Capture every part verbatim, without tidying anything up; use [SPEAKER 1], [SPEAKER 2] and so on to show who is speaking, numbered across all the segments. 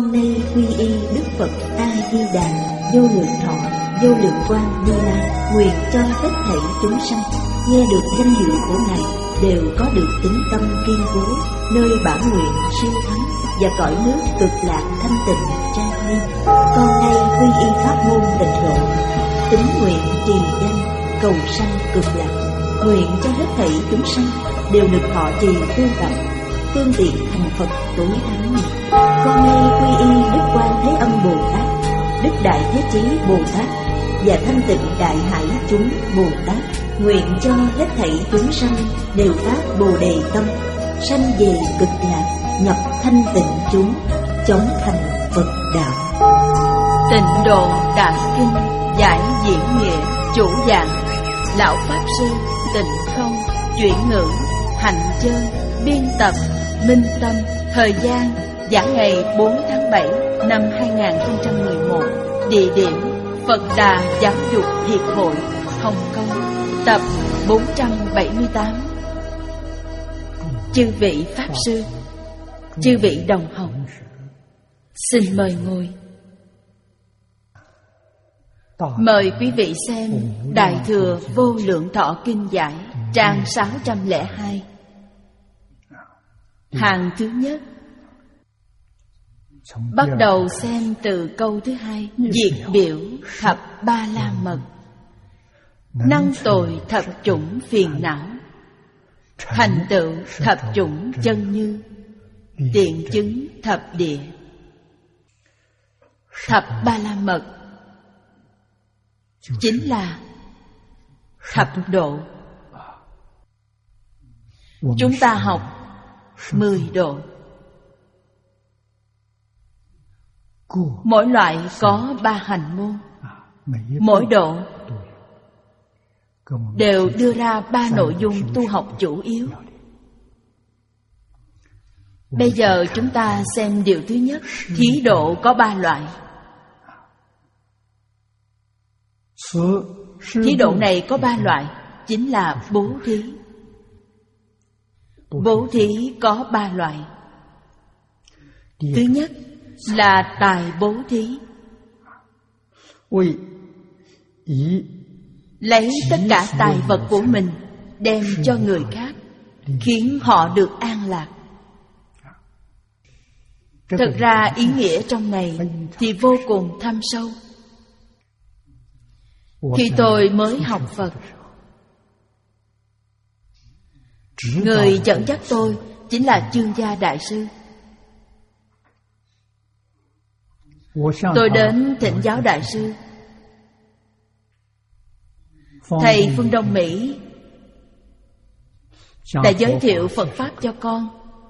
[SPEAKER 1] Con nay quy y Đức Phật A Di Đà, vô lượng thọ, vô lượng quang Như Lai, nguyện cho tất thảy chúng sanh nghe được danh hiệu của Ngài đều có được tín tâm kiên cố, nơi bản nguyện siêu thắng và cõi nước cực lạc thanh tịnh trang nghiêm. Con nay quy y pháp môn tịnh độ, tín nguyện trì danh cầu sanh cực lạc, nguyện cho hết thảy chúng sanh đều được thọ trì tu tập, tương tiện thành Phật tối thắng. Con nay quy y Đức Quan Thế Âm Bồ Tát, Đức Đại Thế Chí Bồ Tát và Thanh Tịnh Đại Hải chúng Bồ Tát, nguyện cho hết thảy chúng sanh đều phát Bồ Đề tâm, sanh về cực lạc, nhập thanh tịnh chúng, chống thành Phật đạo.
[SPEAKER 2] Tịnh Độ Đại Kinh giải diễn nghĩa chủ dạng. Lão Pháp Sư Tịnh Không, chuyển ngữ Hạnh Chơi, biên tập Minh Tâm. Thời gian giảng ngày bốn tháng bảy năm hai nghìn không trăm mười một. Địa điểm Phật Đà Giáo dục Hiệp hội, Hồng Kông. Tập bốn trăm bảy mươi tám. Chư vị Pháp Sư, chư vị đồng học, xin mời ngồi. Mời quý vị xem Đại Thừa Vô Lượng Thọ Kinh Giải, trang sáu trăm lẻ hai. Hàng thứ nhất, bắt đầu xem từ câu thứ hai. Diệt biểu thập ba la mật, năng tội thập chủng phiền não, thành tựu thập chủng chân như, tiện chứng thập địa. Thập ba la mật chính là thập độ. Chúng ta học mười độ. Mỗi loại có ba hành môn. Mỗi độ đều đưa ra ba nội dung tu học chủ yếu. Bây giờ chúng ta xem điều thứ nhất. Thí độ có ba loại. Thí độ này có ba loại, chính là bố thí. Bố thí có ba loại. Thứ nhất là tài bố thí. Lấy tất cả tài vật của mình đem cho người khác, khiến họ được an lạc. Thật ra ý nghĩa trong này thì vô cùng thâm sâu. Khi tôi mới học Phật, người dẫn dắt tôi chính là Chương Gia Đại Sư. Tôi đến thỉnh giáo Đại Sư. Thầy Phương Đông Mỹ đã giới thiệu Phật Pháp cho con.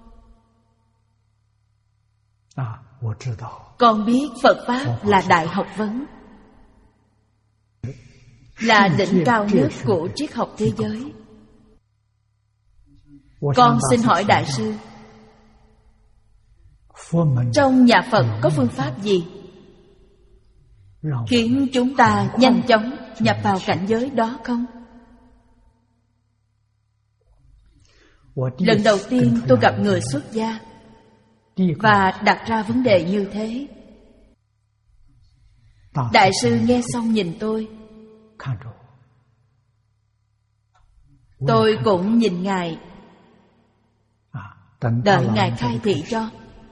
[SPEAKER 2] Con biết Phật Pháp là đại học vấn, là đỉnh cao nhất của triết học thế giới. Con xin hỏi Đại Sư, trong nhà Phật có phương pháp gì khiến chúng ta nhanh chóng nhập vào cảnh giới đó không? Lần đầu tiên tôi gặp người xuất gia và đặt ra vấn đề như thế. Đại Sư nghe xong nhìn tôi. Tôi cũng nhìn Ngài, đợi Ngài khai thị cho.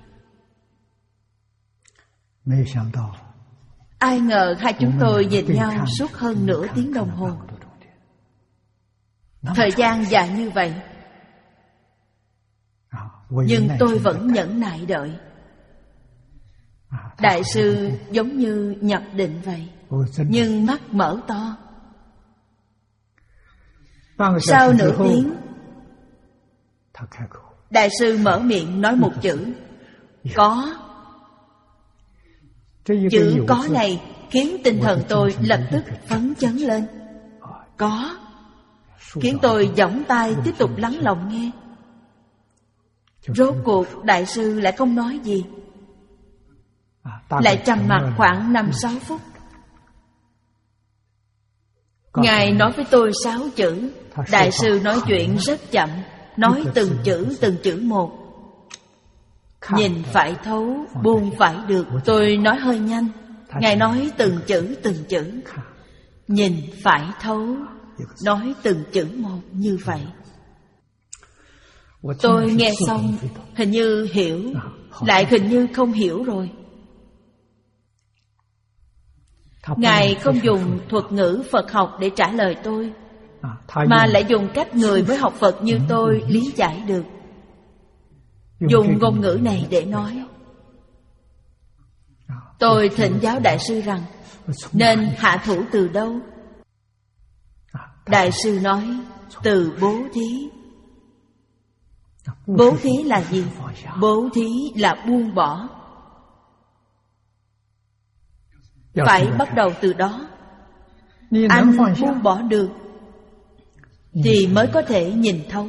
[SPEAKER 2] Ai ngờ hai chúng tôi nhìn nhau suốt hơn nửa tiếng đồng hồ. Thời gian dài như vậy, nhưng tôi vẫn nhẫn nại đợi. Đại Sư giống như nhập định vậy, nhưng mắt mở to. Sau nửa tiếng, Đại Sư mở miệng nói một chữ: có. Chữ có này khiến tinh thần tôi lập tức phấn chấn lên. Có khiến tôi giỏng tai tiếp tục lắng lòng nghe. Rốt cuộc Đại Sư lại không nói gì, lại trầm mặc khoảng năm sáu phút. Ngài nói với tôi sáu chữ. Đại Sư nói chuyện rất chậm, nói từng chữ từng chữ một. Nhìn phải thấu, buông phải được. Tôi nói hơi nhanh, Ngài nói từng chữ từng chữ. Nhìn phải thấu, nói từng chữ một như vậy. Tôi nghe xong, hình như hiểu, lại hình như không hiểu rồi. Ngài không dùng thuật ngữ Phật học để trả lời tôi, mà lại dùng cách người mới học Phật như tôi lý giải được. Dùng ngôn ngữ này để nói. Tôi thỉnh giáo Đại sư rằng nên hạ thủ từ đâu? Đại sư nói từ bố thí. Bố thí là gì? Bố thí là buông bỏ. Phải bắt đầu từ đó. Anh buông bỏ được thì mới có thể nhìn thấu.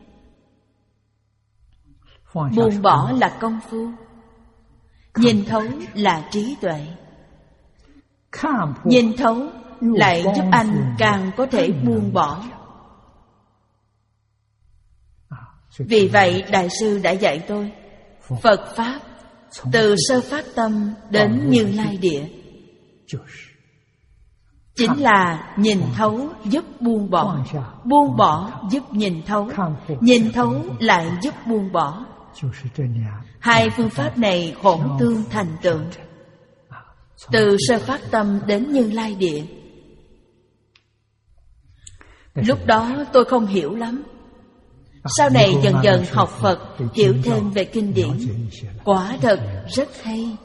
[SPEAKER 2] Buông bỏ là công phu, nhìn thấu là trí tuệ. Nhìn thấu lại giúp anh càng có thể buông bỏ. Vì vậy Đại sư đã dạy tôi Phật Pháp từ sơ phát tâm đến Như Lai Địa, chính là nhìn thấu giúp buông bỏ, buông bỏ giúp nhìn thấu, nhìn thấu lại giúp buông bỏ. Hai phương pháp này hỗn tương thành tựu, từ sơ phát tâm đến Như Lai Địa. Lúc đó tôi không hiểu lắm. Sau này dần dần học Phật, hiểu thêm về kinh điển, quả thật rất hay.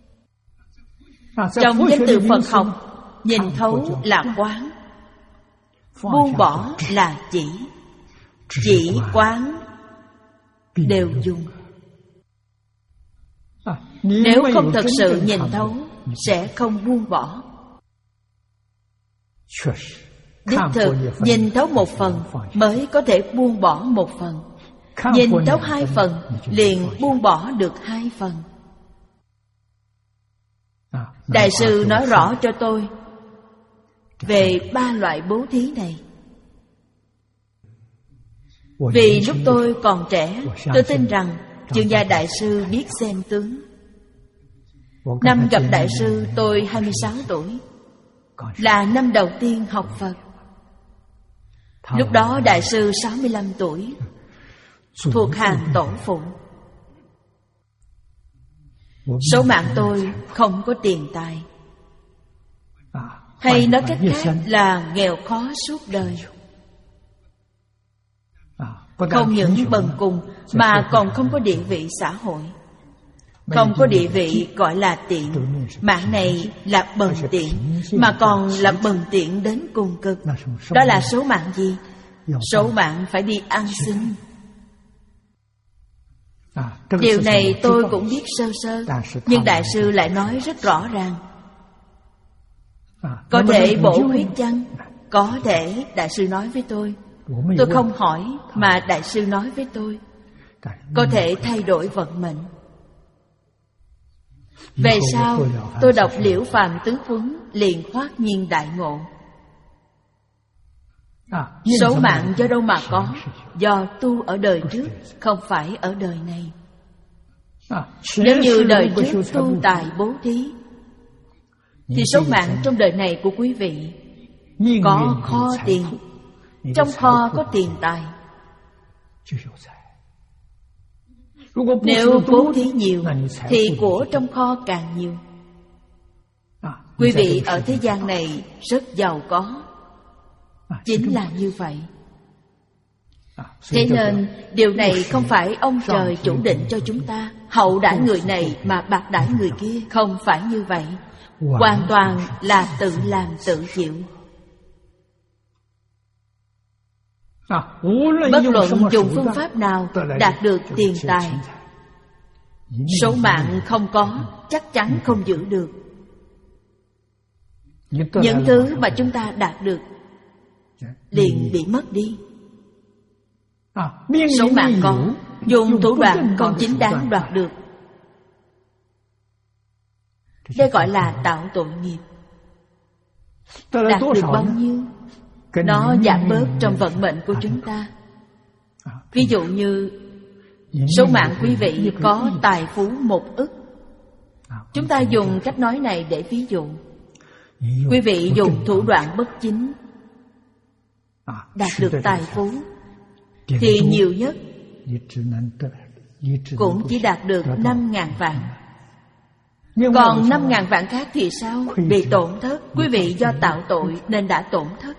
[SPEAKER 2] Trong danh từ Phật học, nhìn thấu là quán, buông bỏ là chỉ. Chỉ quán đều dùng. Nếu không thật sự nhìn thấu, sẽ không buông bỏ. Đích thực nhìn thấu một phần mới có thể buông bỏ một phần. Nhìn thấu hai phần liền buông bỏ được hai phần. Đại sư nói rõ cho tôi về ba loại bố thí này. Vì lúc tôi còn trẻ, tôi tin rằng Chương Gia Đại sư biết xem tướng. Năm gặp Đại sư tôi hai mươi sáu tuổi, là năm đầu tiên học Phật. Lúc đó Đại sư sáu mươi lăm tuổi, thuộc hàng tổ phụ. Số mạng tôi không có tiền tài, hay nói cách khác là nghèo khó suốt đời. Không những bần cùng mà còn không có địa vị xã hội, không có địa vị gọi là tiện. Mạng này là bần tiện, mà còn là bần tiện đến cùng cực. Đó là số mạng gì? Số mạng phải đi ăn xin. Điều này tôi cũng biết sơ sơ, nhưng Đại sư lại nói rất rõ ràng. Có thể bổ huyết chăng? Có thể. Đại sư nói với tôi. Tôi không hỏi, mà Đại sư nói với tôi. Có thể thay đổi vận mệnh. Về sau tôi đọc Liễu Phàm Tứ Huấn liền hoát nhiên đại ngộ. Số mạng do đâu mà có? Do tu ở đời trước, không phải ở đời này. Nếu như đời trước tu tài bố thí, thì số mạng trong đời này của quý vị có kho tiền. Trong kho có tiền tài. Nếu bố thí nhiều thì của trong kho càng nhiều. Quý vị ở thế gian này rất giàu có. Chính là như vậy. Thế nên điều này không phải ông trời chủ định cho chúng ta hậu đãi người này mà bạc đãi người kia. Không phải như vậy. Hoàn toàn là tự làm tự chịu. Bất luận dùng phương pháp nào đạt được tiền tài, số mạng không có, chắc chắn không giữ được. Những thứ mà chúng ta đạt được liền bị mất đi. Số mạng có, dùng thủ đoạn không chính đáng đoạt được, đây gọi là tạo tội nghiệp. Đạt được bao nhiêu, nó giảm bớt trong vận mệnh của chúng ta. Ví dụ như Số mạng quý vị có tài phú một ức. Chúng ta dùng cách nói này để ví dụ. Quý vị dùng thủ đoạn bất chính đạt được tài phú thì nhiều nhất cũng chỉ đạt được năm ngàn vạn. Còn năm ngàn vạn khác thì sao? Bị tổn thất. Quý vị do tạo tội nên đã tổn thất.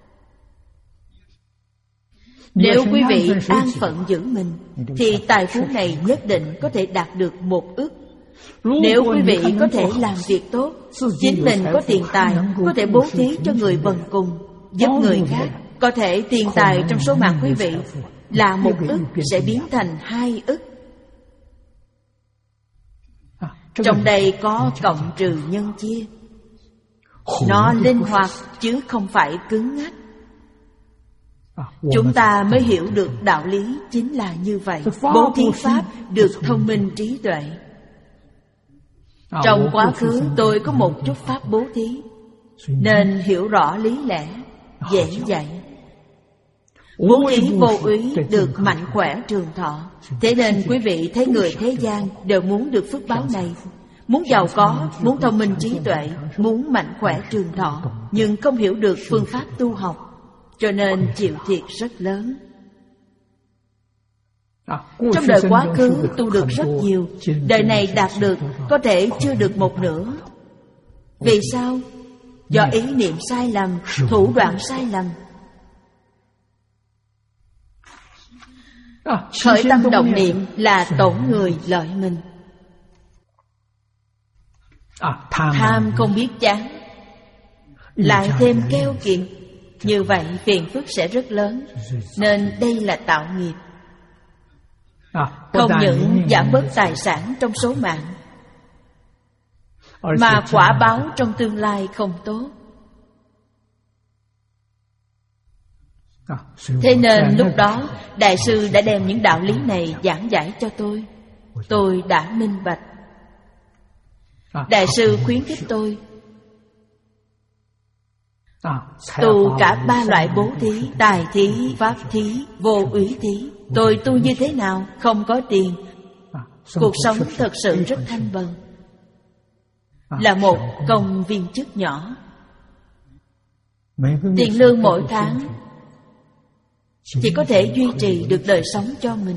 [SPEAKER 2] Nếu quý vị an phận giữ mình thì tài phú này nhất định có thể đạt được một ức. Nếu quý vị có thể làm việc tốt, chính mình có tiền tài, có thể bố thí cho người bần cùng, giúp người khác, có thể tiền tài trong số mạng quý vị là một ức sẽ biến thành hai ức. Trong đây có cộng trừ nhân chia. Nó linh hoạt chứ không phải cứng nhắc. Chúng ta mới hiểu được đạo lý chính là như vậy. Bố thí pháp được thông minh trí tuệ. Trong quá khứ tôi có một chút pháp bố thí nên hiểu rõ lý lẽ, dễ dạy. Bố thí vô úy được mạnh khỏe trường thọ. Thế nên quý vị thấy người thế gian đều muốn được phước báo này, muốn giàu có, muốn thông minh trí tuệ, muốn mạnh khỏe trường thọ, nhưng không hiểu được phương pháp tu học, cho nên chịu thiệt rất lớn. Trong đời quá khứ tu được rất nhiều, đời này đạt được có thể chưa được một nửa. Vì sao? Do ý niệm sai lầm, thủ đoạn sai lầm. Khởi tâm động niệm là tổn người lợi mình. Tham không biết chán, lại thêm keo kiệt, như vậy phiền phức sẽ rất lớn. Nên đây là tạo nghiệp. Không những giảm bớt tài sản trong số mạng, mà quả báo trong tương lai không tốt. Thế nên lúc đó Đại sư đã đem những đạo lý này giảng giải cho tôi. Tôi đã minh bạch. Đại sư khuyến khích tôi tu cả ba loại bố thí: tài thí, pháp thí, vô úy thí. Tôi tu như thế nào? Không có tiền, cuộc sống thật sự rất thanh bần. Là một công viên chức nhỏ, tiền lương mỗi tháng chỉ có thể duy trì được đời sống cho mình.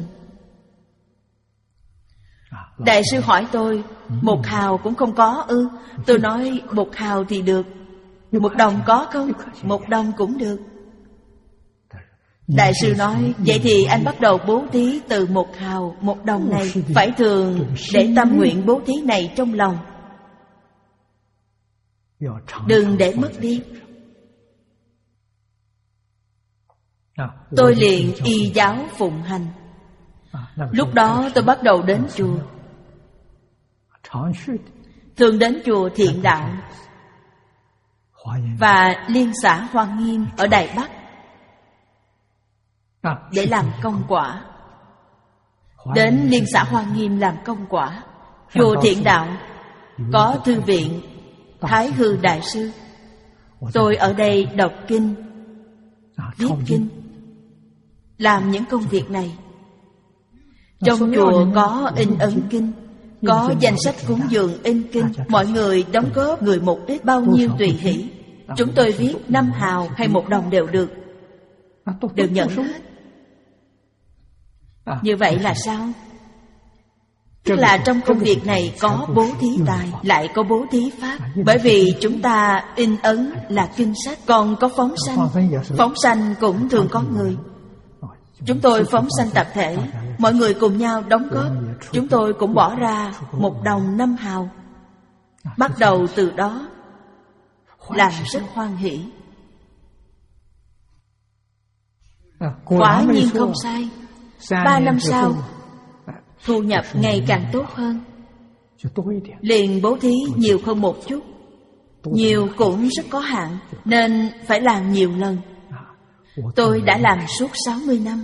[SPEAKER 2] Đại sư hỏi tôi, một hào cũng không có ư? Tôi nói một hào thì được. Một đồng có không? Một đồng cũng được. Đại sư nói, vậy thì anh bắt đầu bố thí từ một hào, một đồng này. Phải thường để tâm nguyện bố thí này trong lòng, đừng để mất đi. Tôi liền y giáo phụng hành. Lúc đó tôi bắt đầu đến chùa, thường đến chùa Thiện Đạo và Liên xã Hoa Nghiêm ở Đài Bắc để làm công quả. Đến Liên xã Hoa Nghiêm làm công quả. Chùa Thiện Đạo có thư viện Thái Hư Đại Sư. Tôi ở đây đọc kinh, viết kinh, làm những công việc này. Trong chùa có in ấn kinh, có danh sách cúng dường in kinh. Mọi người đóng góp người một ít, bao nhiêu tùy hỷ. Chúng tôi viết năm hào hay một đồng đều được, đều nhận hết. Như vậy là sao? Tức là trong công việc này có bố thí tài, lại có bố thí pháp. Bởi vì chúng ta in ấn là kinh sách, còn có phóng sanh. Phóng sanh cũng thường có người. Chúng tôi phóng sanh tập thể, mọi người cùng nhau đóng góp. Chúng tôi cũng bỏ ra một đồng năm hào. Bắt đầu từ đó làm rất hoan hỷ. Quả nhiên không sai. Ba năm sau, thu nhập ngày càng tốt hơn, liền bố thí nhiều hơn một chút. Nhiều cũng rất có hạn, nên phải làm nhiều lần. Tôi đã làm suốt sáu mươi năm.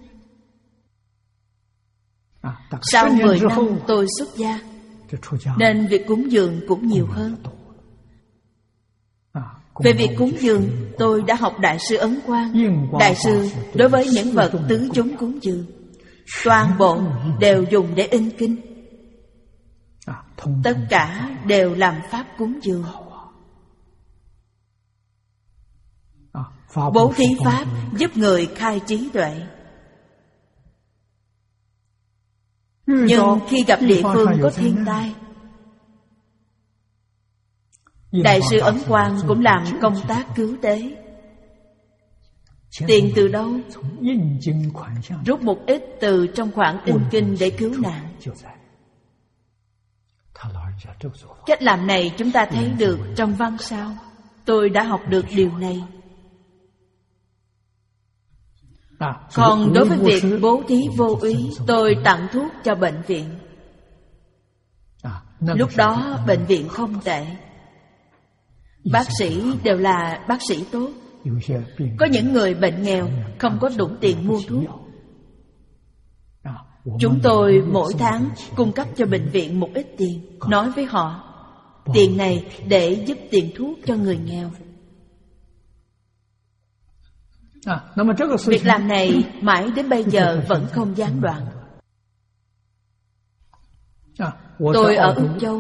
[SPEAKER 2] Sau mười năm tôi xuất gia, nên việc cúng dường cũng nhiều hơn. Về việc cúng dường, tôi đã học Đại sư Ấn Quang. Đại sư đối với những vật tứ chúng cúng dường, toàn bộ đều dùng để in kinh. Tất cả đều làm pháp cúng dường. Bố thí pháp giúp người khai trí tuệ. Nhưng khi gặp địa phương có thiên tai, Đại sư Ấn Quang cũng làm công tác cứu tế. Tiền từ đâu? Rút một ít từ trong khoản in kinh để cứu nạn. Cách làm này chúng ta thấy được trong văn sao. Tôi đã học được điều này. Còn đối với việc bố thí vô úy, tôi tặng thuốc cho bệnh viện. Lúc đó bệnh viện không tệ, bác sĩ đều là bác sĩ tốt. Có những người bệnh nghèo không có đủ tiền mua thuốc. Chúng tôi mỗi tháng cung cấp cho bệnh viện một ít tiền, nói với họ tiền này để giúp tiền thuốc cho người nghèo. Việc làm này mãi đến bây giờ vẫn không gián đoạn. Tôi ở Úc Châu,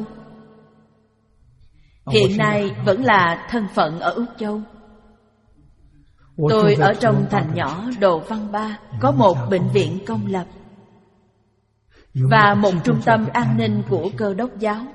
[SPEAKER 2] hiện nay vẫn là thân phận ở Úc Châu. Tôi ở trong thành nhỏ Đồ Văn Ba có một bệnh viện công lập và một trung tâm an ninh của Cơ đốc giáo.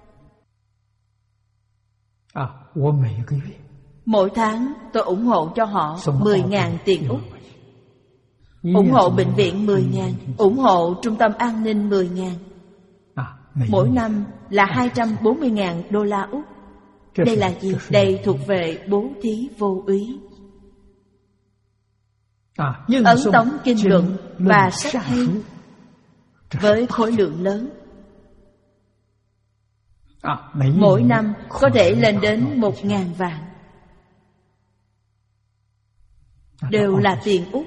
[SPEAKER 2] Mỗi tháng tôi ủng hộ cho họ mười nghìn tiền Úc, ủng hộ bệnh viện mười nghìn, ủng hộ trung tâm an ninh mười nghìn. Mỗi năm là hai trăm bốn mươi nghìn đô la Úc. Đây là gì? Đây thuộc về bố thí vô úy. Ấn tống kinh luận và sách hay với khối lượng lớn, mỗi năm có thể lên đến một ngàn vạn, đều là tiền Úc.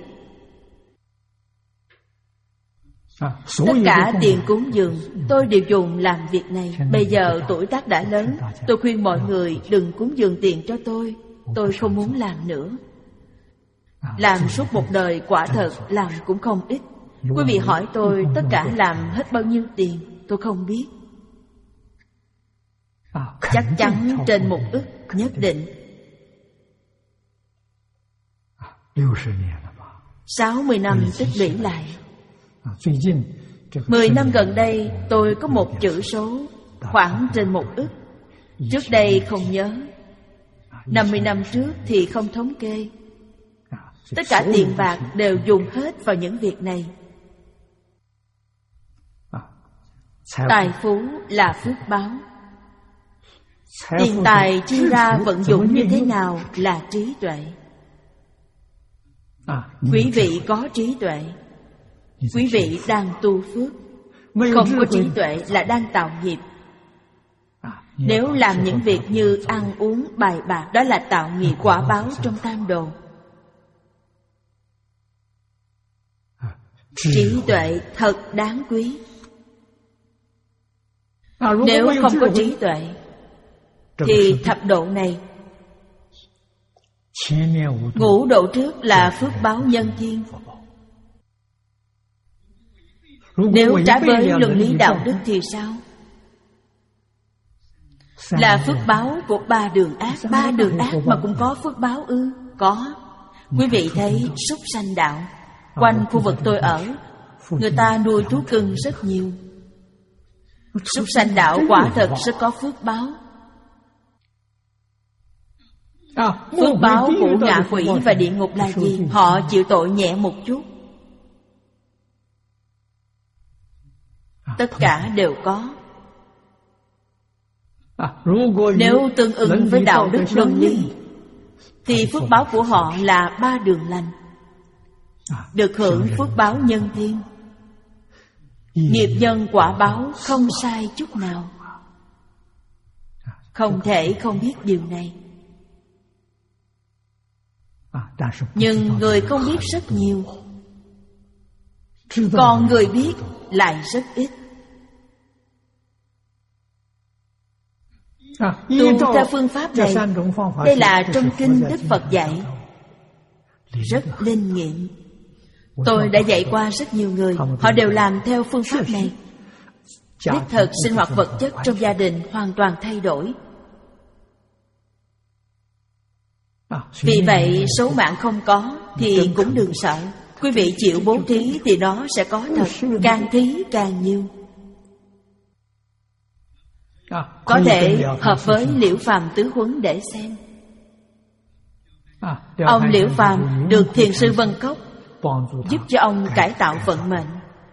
[SPEAKER 2] Tất cả tiền cúng dường tôi đều dùng làm việc này. Bây giờ tuổi tác đã lớn, tôi khuyên mọi người đừng cúng dường tiền cho tôi. Tôi không muốn làm nữa. Làm suốt một đời quả thật làm cũng không ít. Quý vị hỏi tôi tất cả làm hết bao nhiêu tiền, tôi không biết. Chắc chắn trên một ức nhất định. Sáu mươi năm tích lũy lại. Mười năm gần đây tôi có một chữ số khoảng trên một ức. Trước đây không nhớ. Năm mươi năm trước thì không thống kê. Tất cả tiền bạc đều dùng hết vào những việc này. Tài phú là phước báo. Tiền tài chi ra vận dụng như thế nào là trí tuệ. Quý vị có trí tuệ, quý vị đang tu phước. Không có trí tuệ là đang tạo nghiệp. Nếu làm những việc như ăn uống bài bạc, đó là tạo nghiệp quả báo trong tam đồ. Trí tuệ thật đáng quý. Nếu không có trí tuệ thì thập độ này, ngũ độ trước là phước báo nhân thiên. Nếu trái với luân lý đạo đức thì sao? Là phước báo của ba đường ác. Ba đường ác mà cũng có phước báo ư? Có. Quý vị thấy súc sanh đạo, quanh khu vực tôi ở, người ta nuôi thú cưng rất nhiều. Súc sanh đạo quả thật rất có phước báo. Phước báo của ngạ quỷ và địa ngục là gì? Họ chịu tội nhẹ một chút. Tất cả đều có. Nếu tương ứng với đạo đức luân lý thì phước báo của họ là ba đường lành, được hưởng phước báo nhân thiên. Nghiệp nhân quả báo không sai chút nào. Không thể không biết điều này. Nhưng người không biết rất nhiều, còn người biết lại rất ít. Tu theo phương pháp này, đây là trong kinh Đức Phật dạy, rất linh nghiệm. Tôi đã dạy qua rất nhiều người, họ đều làm theo phương pháp này. Đích thực sinh hoạt vật chất trong gia đình hoàn toàn thay đổi. Vì vậy số mạng không có thì cũng đừng sợ. Quý vị chịu bố thí thì nó sẽ có thật, càng thí càng nhiều. Có thể hợp với Liễu Phàm tứ huấn để xem. Ông Liễu Phàm được Thiền sư Vân Cốc giúp cho ông cải tạo vận mệnh.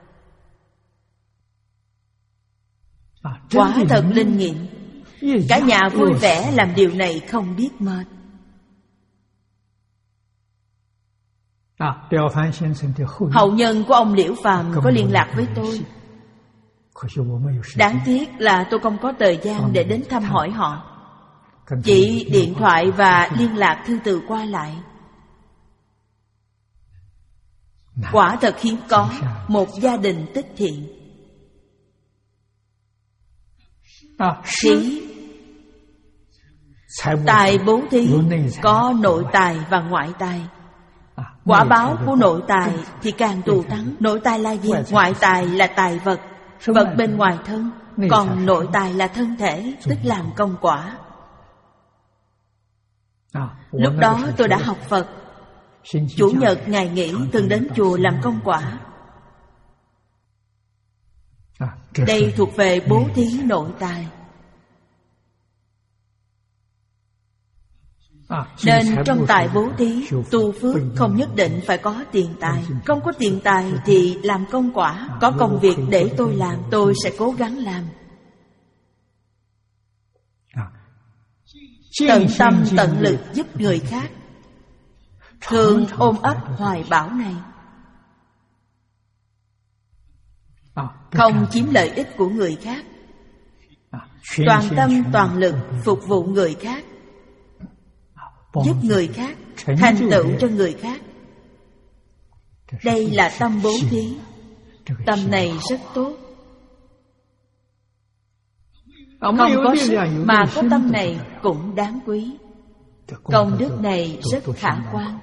[SPEAKER 2] Quả thật linh nghiệm. Cả nhà vui vẻ làm điều này không biết mệt. Hậu nhân của ông Liễu Phàm có liên lạc với tôi. Đáng tiếc là tôi không có thời gian để đến thăm hỏi họ. Chỉ điện thoại và liên lạc thư từ qua lại. Quả thật hiếm có một gia đình tích thiện. Thí tài bố thí có nội tài và ngoại tài. Quả báo của nội tài thì càng thù thắng. Nội tài là gì? Ngoại tài là tài vật, vật bên ngoài thân. Còn nội tài là thân thể, tức làm công quả. Lúc đó tôi đã học Phật. Chủ nhật ngày nghỉ thường đến chùa làm công quả. Đây thuộc về bố thí nội tài. Nên trong tài bố thí, tu phước không nhất định phải có tiền tài. Không có tiền tài thì làm công quả. Có công việc để tôi làm, tôi sẽ cố gắng làm. Tận tâm tận lực giúp người khác, thường ôm ấp hoài bão này. Không chiếm lợi ích của người khác, toàn tâm toàn lực phục vụ người khác, giúp người khác, thành tựu cho người khác. Đây là tâm bố thí. Tâm này rất tốt. Không có sức mà có tâm này cũng đáng quý. Công đức này rất khả quan.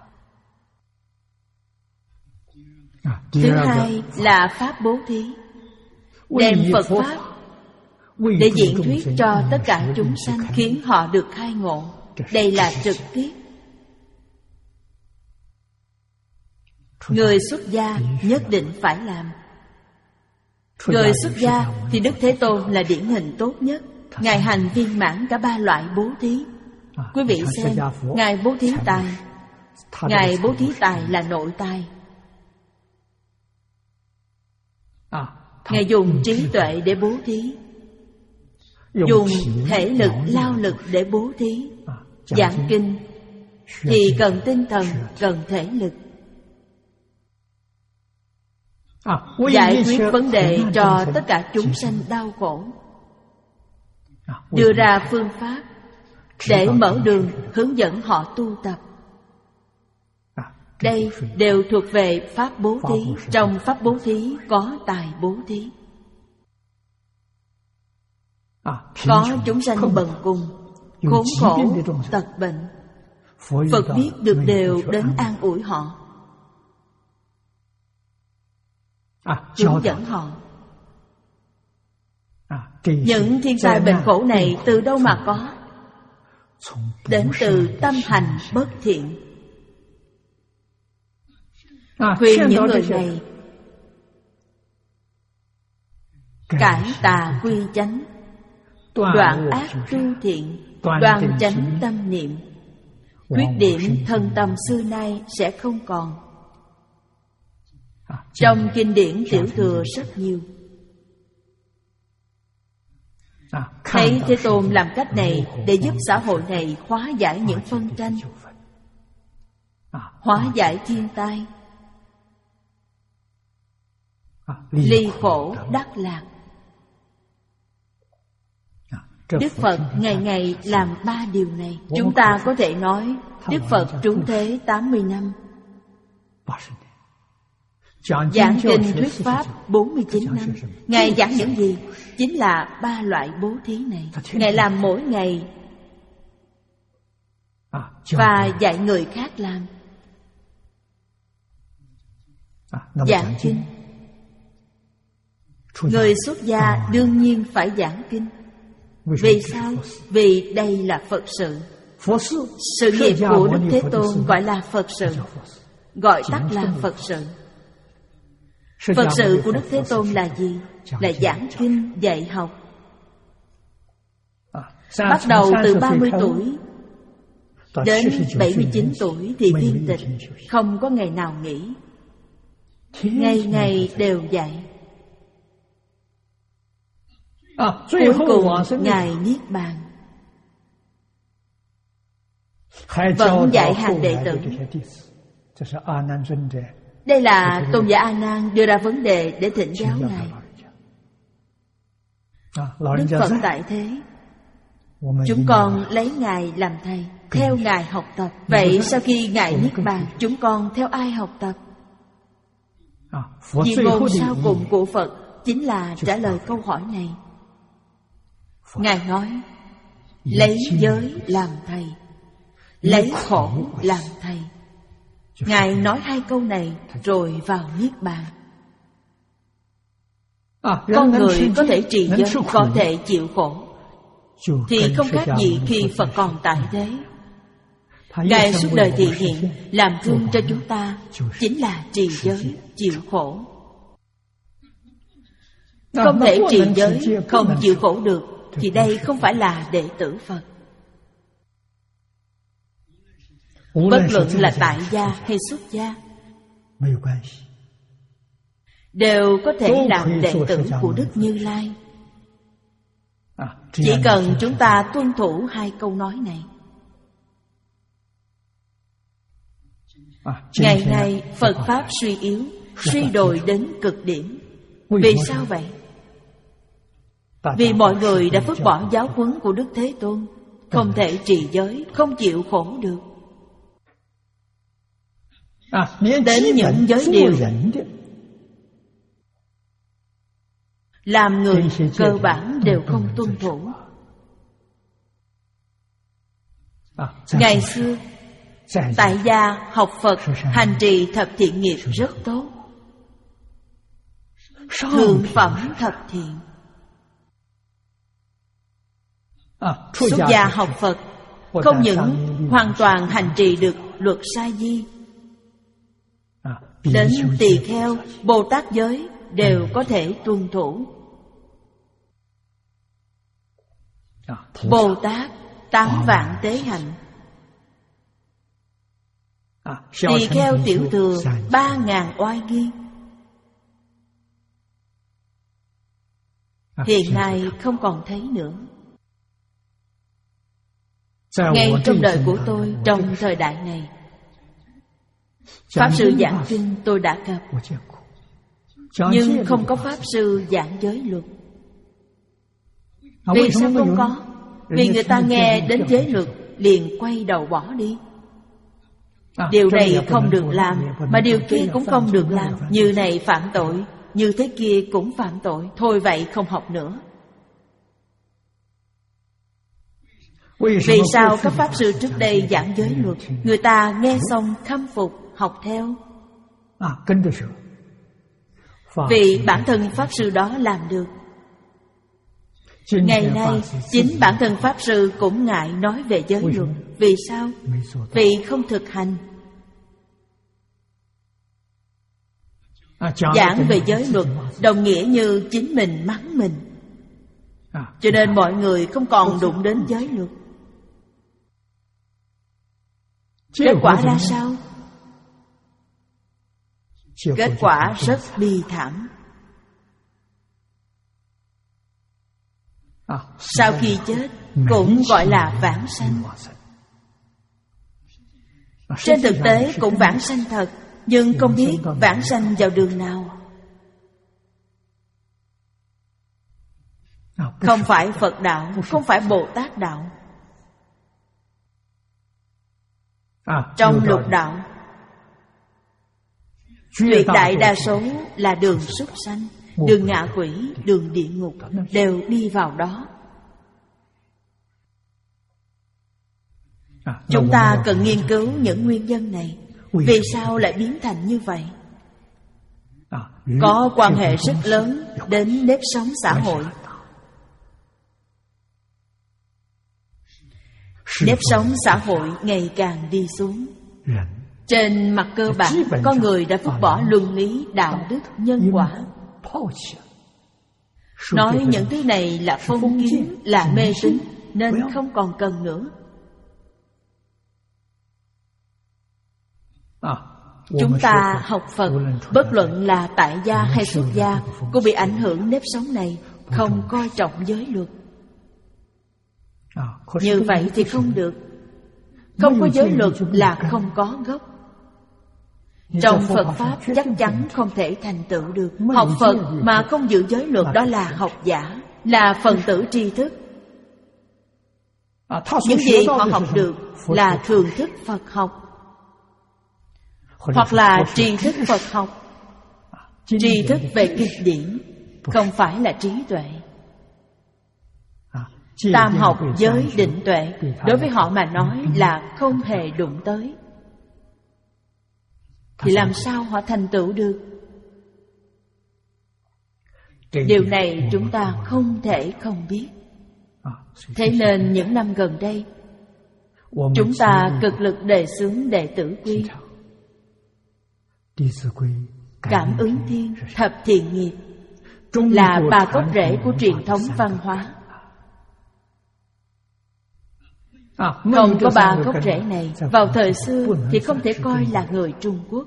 [SPEAKER 2] Thứ hai là pháp bố thí. Đem Phật Pháp để diễn thuyết cho tất cả chúng sanh, khiến họ được khai ngộ. Đây là trực tiếp. Người xuất gia nhất định phải làm. Người xuất gia thì Đức Thế Tôn là điển hình tốt nhất. Ngài hành viên mãn cả ba loại bố thí. Quý vị xem, Ngài bố thí tài. Ngài bố thí tài là nội tài. Ngài dùng trí tuệ để bố thí, dùng thể lực, lao lực để bố thí. Giảng kinh thì cần tinh thần, cần thể lực. Giải quyết vấn đề cho tất cả chúng sanh đau khổ. Đưa ra phương pháp để mở đường, hướng dẫn họ tu tập. Đây đều thuộc về pháp bố thí. Trong pháp bố thí có tài bố thí. Có chúng sanh bần cùng, khốn khổ, tật bệnh, Phật biết được đều đến an ủi họ, hướng dẫn họ. Những thiên tai bệnh khổ này từ đâu mà có? Đến từ tâm hành bất thiện. Khuyên những người này cải tà quy chánh, đoạn ác tu thiện, đoan chánh tâm niệm. Khuyết điểm thân tâm xưa nay sẽ không còn. Trong kinh điển Tiểu Thừa rất nhiều. Thấy Thế Tôn làm cách này để giúp xã hội này hóa giải những phân tranh, hóa giải thiên tai, ly khổ đắc lạc. Đức Phật ngày ngày làm ba điều này. Chúng ta có thể nói Đức Phật trúng thế tám mươi năm, giảng kinh thuyết pháp bốn mươi chín năm. Ngài giảng những gì? Chính là ba loại bố thí này. Ngài làm mỗi ngày và dạy người khác làm. Giảng kinh. Người xuất gia đương nhiên phải giảng kinh. Vì sao? Vì đây là Phật sự. Sự nghiệp của Đức Thế Tôn gọi là Phật sự, gọi tắt là Phật sự. Phật sự của Đức Thế Tôn là gì? Là giảng kinh, dạy học. Bắt đầu từ ba mươi tuổi đến bảy mươi chín tuổi thì viên tịch, không có ngày nào nghỉ, ngày ngày đều dạy. Cuối cùng Ngài niết bàn, vẫn dạy hàng đệ tử. Đây là Tôn giả A Nan đưa ra vấn đề để thỉnh giáo Ngài. Đức Phật tại thế, chúng con lấy Ngài làm thầy, theo Ngài học tập. Vậy sau khi Ngài niết bàn, chúng con theo ai học tập? Vì ngôn sau cùng của Phật chính là trả lời câu hỏi này. Ngài nói, lấy giới làm thầy, lấy khổ làm thầy. Ngài nói hai câu này rồi vào niết bàn. Con người có thể trì giới, có thể chịu khổ, thì không khác gì khi Phật còn tại thế. Ngài suốt đời thị hiện làm gương cho chúng ta chính là trì giới, chịu khổ. Không thể trì giới, không chịu khổ được, thì đây không phải là đệ tử Phật. Bất luận là tại gia hay xuất gia, đều có thể làm đệ tử của Đức Như Lai. Chỉ cần chúng ta tuân thủ hai câu nói này. Ngày nay Phật Pháp suy yếu, suy đồi đến cực điểm. Vì sao vậy? Vì mọi người đã vứt bỏ giáo huấn của Đức Thế Tôn, không thể trì giới, không chịu khổ được. Đến những giới điều làm người cơ bản đều không tuân thủ. Ngày xưa tại gia học Phật, hành trì thập thiện nghiệp rất tốt, thượng phẩm thập thiện. Xuất gia học Phật không những hoàn toàn hành trì được luật sa di, đến tỳ kheo, Bồ Tát giới đều có thể tuân thủ. Bồ Tát tám vạn tế hạnh, tỳ kheo tiểu thừa ba ngàn oai nghi. Hiện nay không còn thấy nữa. Ngay trong đời của tôi, trong thời đại này, Pháp sư giảng kinh tôi đã gặp, nhưng không có Pháp sư giảng giới luật. Vì sao không có? Vì người ta nghe đến giới luật liền quay đầu bỏ đi. Điều này không được làm, mà điều kia cũng không được làm. Như này phạm tội, như thế kia cũng phạm tội. Thôi vậy không học nữa. Vì sao các Pháp sư trước đây giảng giới luật, người ta nghe xong khâm phục, học theo? Vì bản thân Pháp sư đó làm được. Ngày nay chính bản thân Pháp sư cũng ngại nói về giới luật. Vì sao? Vì không thực hành. Giảng về giới luật đồng nghĩa như chính mình mắng mình, cho nên mọi người không còn đụng đến giới luật. Kết quả ra sao? Kết quả rất bi thảm. Sau khi chết cũng gọi là vãng sanh. Trên thực tế cũng vãng sanh thật, nhưng không biết vãng sanh vào đường nào. Không phải Phật đạo, không phải Bồ Tát đạo. Trong lục đạo, tuyệt đại đa số là đường súc sanh, đường ngạ quỷ, đường địa ngục, đều đi vào đó. Chúng ta cần nghiên cứu những nguyên nhân này. Vì sao lại biến thành như vậy? có quan hệ rất lớn đến nếp sống xã hội. Nếp sống xã hội ngày càng đi xuống. Trên mặt cơ bản, con người đã vứt bỏ luân lý, đạo đức, nhân quả. Nói những thứ này là phong kiến, là mê tín, nên không còn cần nữa. Chúng ta học Phật, bất luận là tại gia hay xuất gia, cũng bị ảnh hưởng nếp sống này, không coi trọng giới luật. Như vậy thì không được. Không có giới luật là không có gốc. Trong Phật Pháp chắc chắn không thể thành tựu được. Học Phật mà không giữ giới luật đó là học giả, là phần tử tri thức. Những gì họ học được là thường thức Phật học, hoặc là tri thức Phật học. Tri thức về kinh điển, không phải là trí tuệ. Tam học giới định tuệ đối với họ mà nói là không hề đụng tới. Thì làm sao họ thành tựu được? Điều này chúng ta không thể không biết. Thế nên những năm gần đây, chúng ta cực lực đề xướng đệ tử quy, cảm ứng thiên, thập thiện nghiệp, là ba gốc rễ của truyền thống văn hóa. Không có ba gốc rễ này, vào thời xưa thì không thể coi là người Trung Quốc.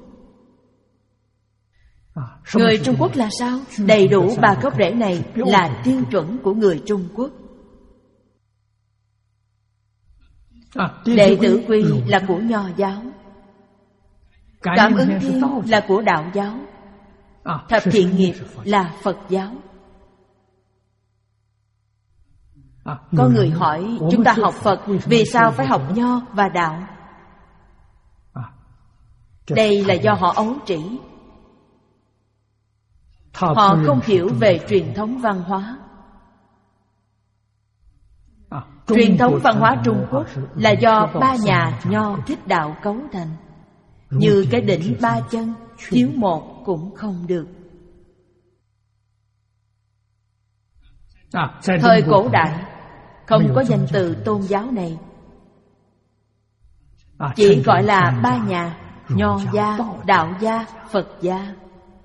[SPEAKER 2] Người Trung Quốc là sao? Đầy đủ ba gốc rễ này là tiêu chuẩn của người Trung Quốc. Đệ tử quy là của Nho giáo, cảm ứng thiên là của Đạo giáo, thập thiện nghiệp là Phật giáo. Có người hỏi chúng ta học Phật vì sao phải học Nho và Đạo? Đây là do họ ấu trĩ. Họ không hiểu về truyền thống văn hóa. Truyền thống văn hóa Trung Quốc là do ba nhà Nho Thích Đạo cấu thành. Như cái đỉnh ba chân, thiếu một cũng không được. Thời cổ đại không có danh từ tôn giáo này, chỉ gọi là ba nhà: Nho gia, Đạo gia, Phật gia,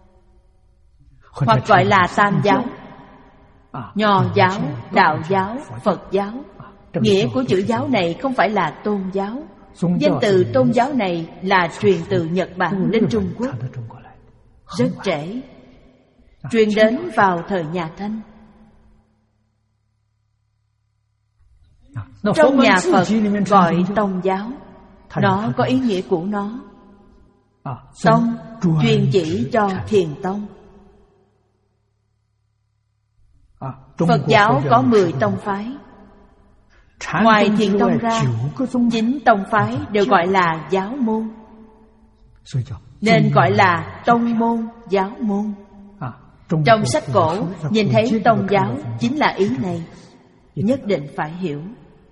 [SPEAKER 2] hoặc gọi là tam giáo: Nho giáo, Đạo giáo, Phật giáo. Nghĩa của chữ giáo này không phải là tôn giáo. Danh từ tôn giáo này là truyền từ Nhật Bản đến Trung Quốc, rất trễ, truyền đến vào thời nhà Thanh. Trong nhà Phật gọi tông giáo, nó có ý nghĩa của nó. Tông chuyên chỉ cho thiền tông. Phật giáo có mười tông phái. Ngoài thiền tông ra, chín tông phái đều gọi là giáo môn, nên gọi là tông môn, giáo môn. Trong sách cổ nhìn thấy tông giáo chính là ý này, nhất định phải hiểu.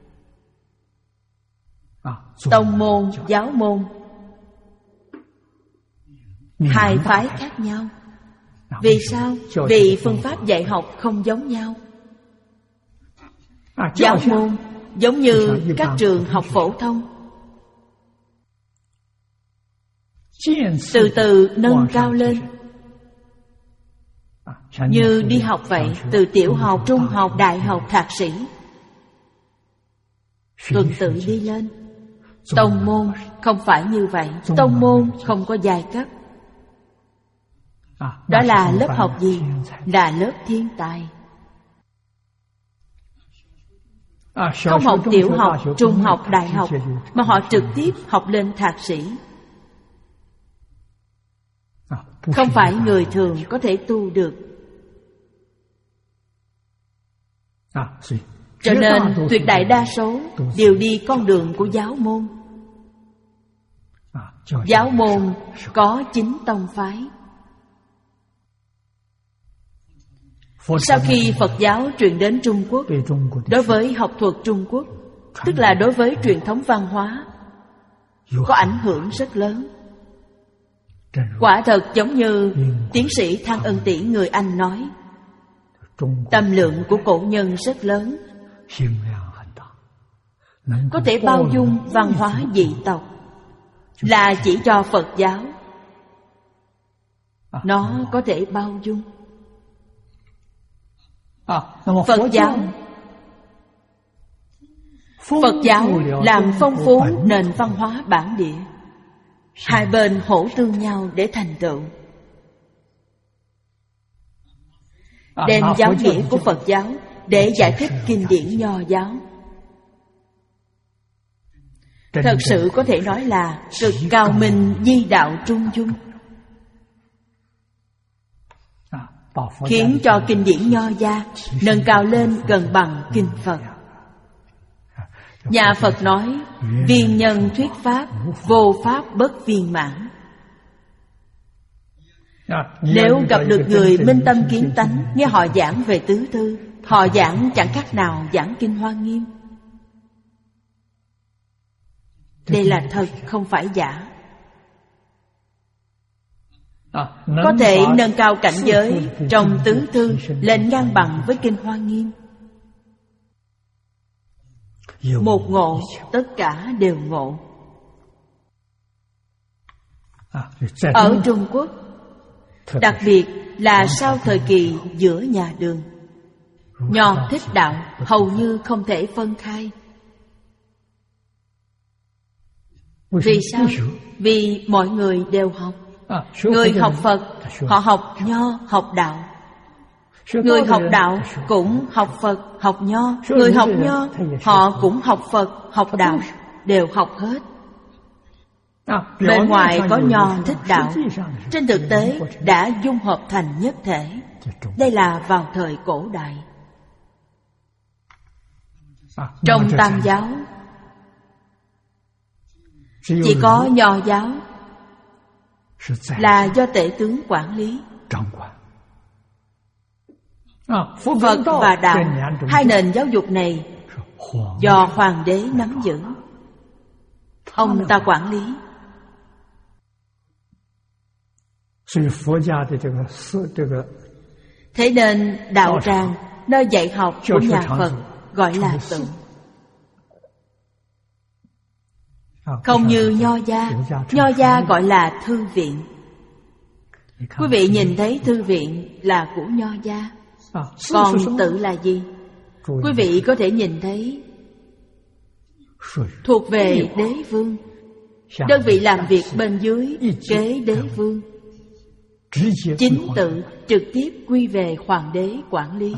[SPEAKER 2] Tông môn, giáo môn, hai phái khác nhau. Vì sao? Vì phương pháp dạy học không giống nhau. Giáo môn giống như các trường học phổ thông, từ từ nâng cao lên, như đi học vậy, từ tiểu học, trung học, đại học, thạc sĩ, tuần tự đi lên. Tông môn không phải như vậy. Tông môn không có giai cấp. Đó là lớp học gì? Là lớp thiên tài. Không học tiểu học, trung học, đại học, mà họ trực tiếp học lên thạc sĩ. Không phải người thường có thể tu được. Cho nên tuyệt đại đa số đều đi con đường của giáo môn. Giáo môn có chín tông phái. Sau khi Phật giáo truyền đến Trung Quốc, đối với học thuật Trung Quốc, tức là đối với truyền thống văn hóa, có ảnh hưởng rất lớn. Quả thật giống như tiến sĩ Thăng Ân Tỷ người Anh nói, tâm lượng của cổ nhân rất lớn, có thể bao dung văn hóa dị tộc, là chỉ cho Phật giáo. Nó có thể bao dung. Phật giáo Phật giáo làm phong phú nền văn hóa bản địa, hai bên hỗ tương nhau để thành tựu. Đem giáo nghĩa của Phật giáo để giải thích kinh điển Nho giáo, thật sự có thể nói là cực cao minh di đạo trung dung, khiến cho kinh điển Nho gia nâng cao lên gần bằng kinh Phật. Nhà Phật nói, viên nhân thuyết pháp, vô pháp bất viên mãn. Nếu gặp được người minh tâm kiến tánh, nghe họ giảng về tứ thư, họ giảng chẳng khác nào giảng kinh Hoa Nghiêm. Đây là thật, không phải giả. Có thể nâng cao cảnh giới trong tứ thư lên ngang bằng với kinh Hoa Nghiêm. Một ngộ, tất cả đều ngộ. Ở Trung Quốc, đặc biệt là sau thời kỳ giữa nhà Đường, Nho Thích đạo hầu như không thể phân khai. Vì sao? Vì mọi người đều học. Người học Phật, họ học Nho, học đạo. Người học đạo cũng học Phật, học Nho. Người học Nho, họ cũng học Phật, học đạo, đều học hết. Bên ngoài có Nho Thích đạo, trên thực tế đã dung hợp thành nhất thể. Đây là vào thời cổ đại. Trong Tam giáo chỉ có Nho giáo là do tể tướng quản lý. Phật và đạo, hai nền giáo dục này do hoàng đế nắm giữ, ông ta quản lý. Thế nên đạo tràng, nơi dạy học của nhà Phật gọi là tự. Không như Nho gia. Nho gia gọi là thư viện. Quý vị nhìn thấy thư viện là của Nho gia. Còn tự là gì? Quý vị có thể nhìn thấy thuộc về đế vương. Đơn vị làm việc bên dưới kế đế vương. Chính tự trực tiếp quy về hoàng đế quản lý.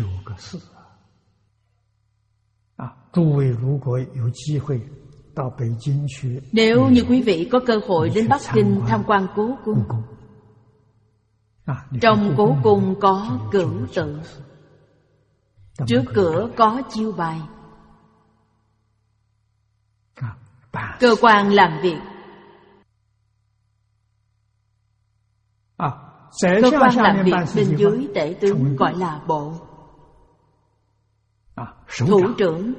[SPEAKER 2] Nếu như quý vị có cơ hội đến Bắc Kinh tham quan Cố Cung, trong Cố Cung có cửu tự, trước cửa có chiêu bài. Cơ quan làm việc, cơ quan làm việc bên dưới tể tướng gọi là bộ. Thủ trưởng,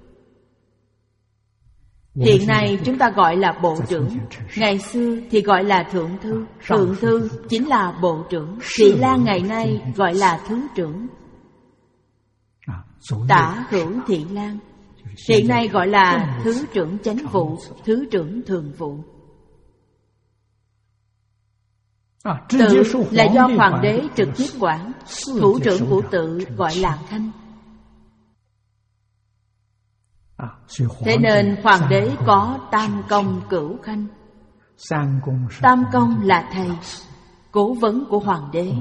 [SPEAKER 2] hiện nay chúng ta gọi là bộ trưởng, ngày xưa thì gọi là thượng thư. Thượng thư chính là bộ trưởng. Thị lang ngày nay gọi là thứ trưởng. Tả hữu thị lang hiện nay gọi là thứ trưởng chánh vụ, thứ trưởng thường vụ. Tự là do hoàng đế trực tiếp quản. Thủ trưởng của tự gọi là khanh. Thế nên hoàng đế có tam công cửu khanh. Tam công là thầy, cố vấn của hoàng đế.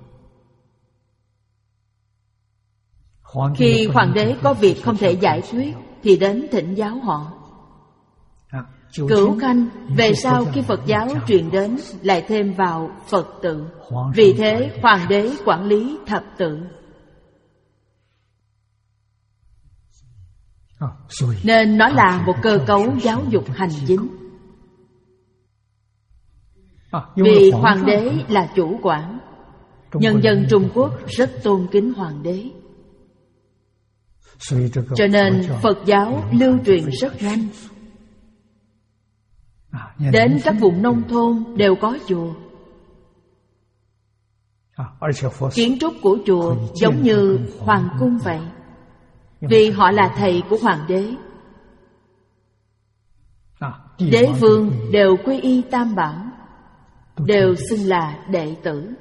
[SPEAKER 2] Khi hoàng đế có việc không thể giải quyết thì đến thỉnh giáo họ. Cửu khanh về sau khi Phật giáo truyền đến lại thêm vào Phật tự. Vì thế hoàng đế quản lý thập tự. Nên nó là một cơ cấu giáo dục hành chính. Vì hoàng đế là chủ quản, nhân dân Trung Quốc rất tôn kính hoàng đế. Cho nên Phật giáo lưu truyền rất nhanh. Đến các vùng nông thôn đều có chùa. Kiến trúc của chùa giống như hoàng cung vậy, vì họ là thầy của hoàng đế. Đế vương đều quy y Tam Bảo, đều xưng là đệ tử.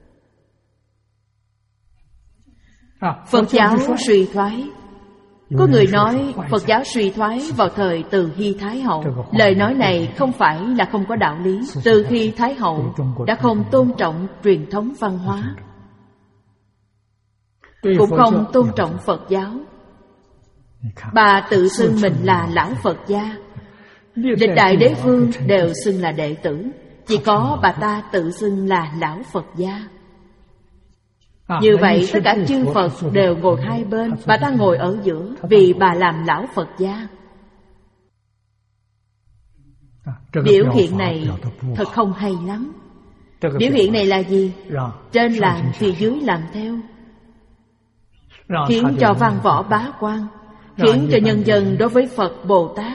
[SPEAKER 2] Phật giáo suy thoái. Có người nói Phật giáo suy thoái vào thời Từ Hy Thái Hậu. Lời nói này không phải là không có đạo lý. Từ Hy Thái Hậu đã không tôn trọng truyền thống văn hóa, cũng không tôn trọng Phật giáo. Bà tự xưng mình là lão Phật gia. Lịch đại đế vương đều xưng là đệ tử, chỉ có bà ta tự xưng là lão Phật gia. Như vậy tất cả chư Phật đều ngồi hai bên, bà ta ngồi ở giữa, vì bà làm lão Phật gia. Biểu hiện này thật không hay lắm. Biểu hiện này là gì? Trên làm thì dưới làm theo, khiến cho văn võ bá quan, khiến cho nhân dân đối với Phật Bồ Tát,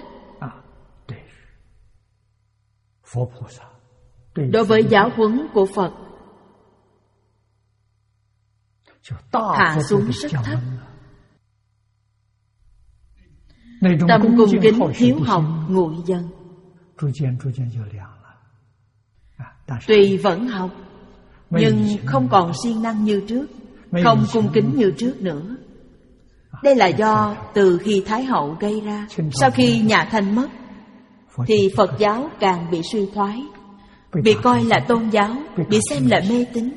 [SPEAKER 2] đối với giáo huấn của Phật hạ xuống rất thấp. Tâm cung kính hiếu học nguội dần. Tuy vẫn học, nhưng không còn siêng năng như trước, không cung kính như trước nữa. Đây là do từ khi Thái Hậu gây ra. Sau khi nhà Thanh mất, thì Phật giáo càng bị suy thoái, bị coi là tôn giáo, bị xem là mê tín.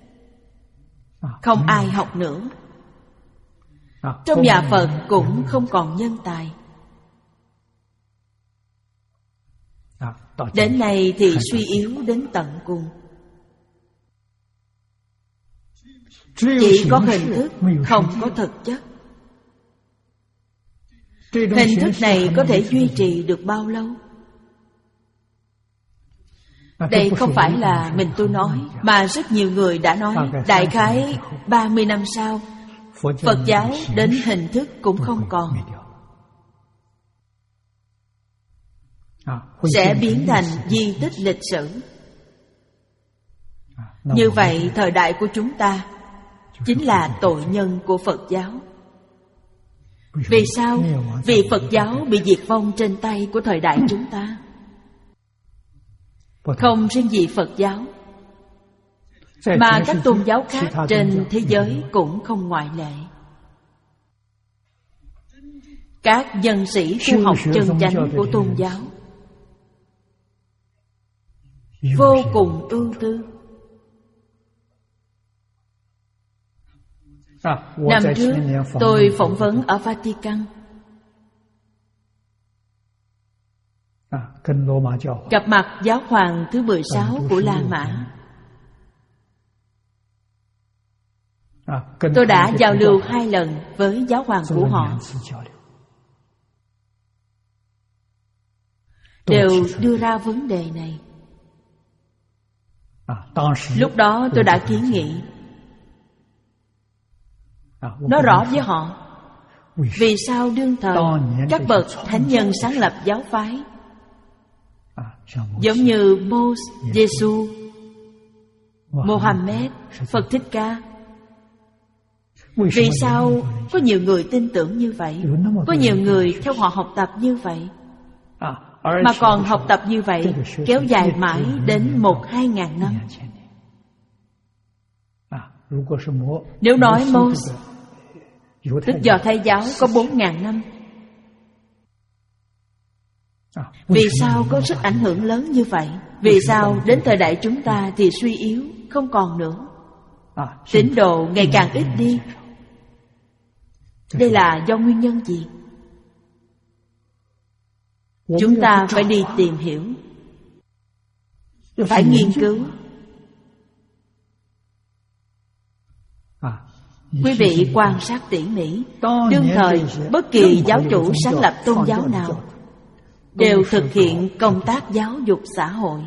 [SPEAKER 2] Không ai học nữa. Trong nhà Phật cũng không còn nhân tài. Đến nay thì suy yếu đến tận cùng. Chỉ có hình thức, không có thực chất. Hình thức này có thể duy trì được bao lâu? Đây không phải là mình tôi nói, mà rất nhiều người đã nói. Đại khái ba mươi năm sau, Phật giáo đến hình thức cũng không còn, sẽ biến thành di tích lịch sử. Như vậy thời đại của chúng ta chính là tội nhân của Phật giáo. Vì sao? Vì Phật giáo bị diệt vong trên tay của thời đại chúng ta. Không riêng gì Phật giáo, mà các tôn giáo khác trên thế giới cũng không ngoại lệ. Các dân sĩ tu học chân chánh của tôn giáo vô cùng ưu tư. Năm trước tôi phỏng vấn ở Vatican, gặp mặt giáo hoàng thứ mười sáu của La Mã. Tôi đã giao lưu hai lần với giáo hoàng của họ, đều đưa ra vấn đề này. Lúc đó tôi đã kiến nghị nói rõ với họ, vì sao đương thời các bậc thánh nhân sáng lập giáo phái, giống như Moses, Giêsu, Mohammed, Phật Thích Ca, vì sao có nhiều người tin tưởng như vậy, có nhiều người theo họ học tập như vậy, mà còn học tập như vậy kéo dài mãi đến một hai ngàn năm. Nếu nói Moses, tức Do Thái giáo có bốn ngàn năm, vì sao có sức ảnh hưởng lớn như vậy? Vì sao đến thời đại chúng ta thì suy yếu, không còn nữa, tín đồ ngày càng ít đi? Đây là do nguyên nhân gì? Chúng ta phải đi tìm hiểu, phải nghiên cứu. Quý vị quan sát tỉ mỉ, đương thời bất kỳ giáo chủ sáng lập tôn giáo nào đều thực hiện công tác giáo dục xã hội.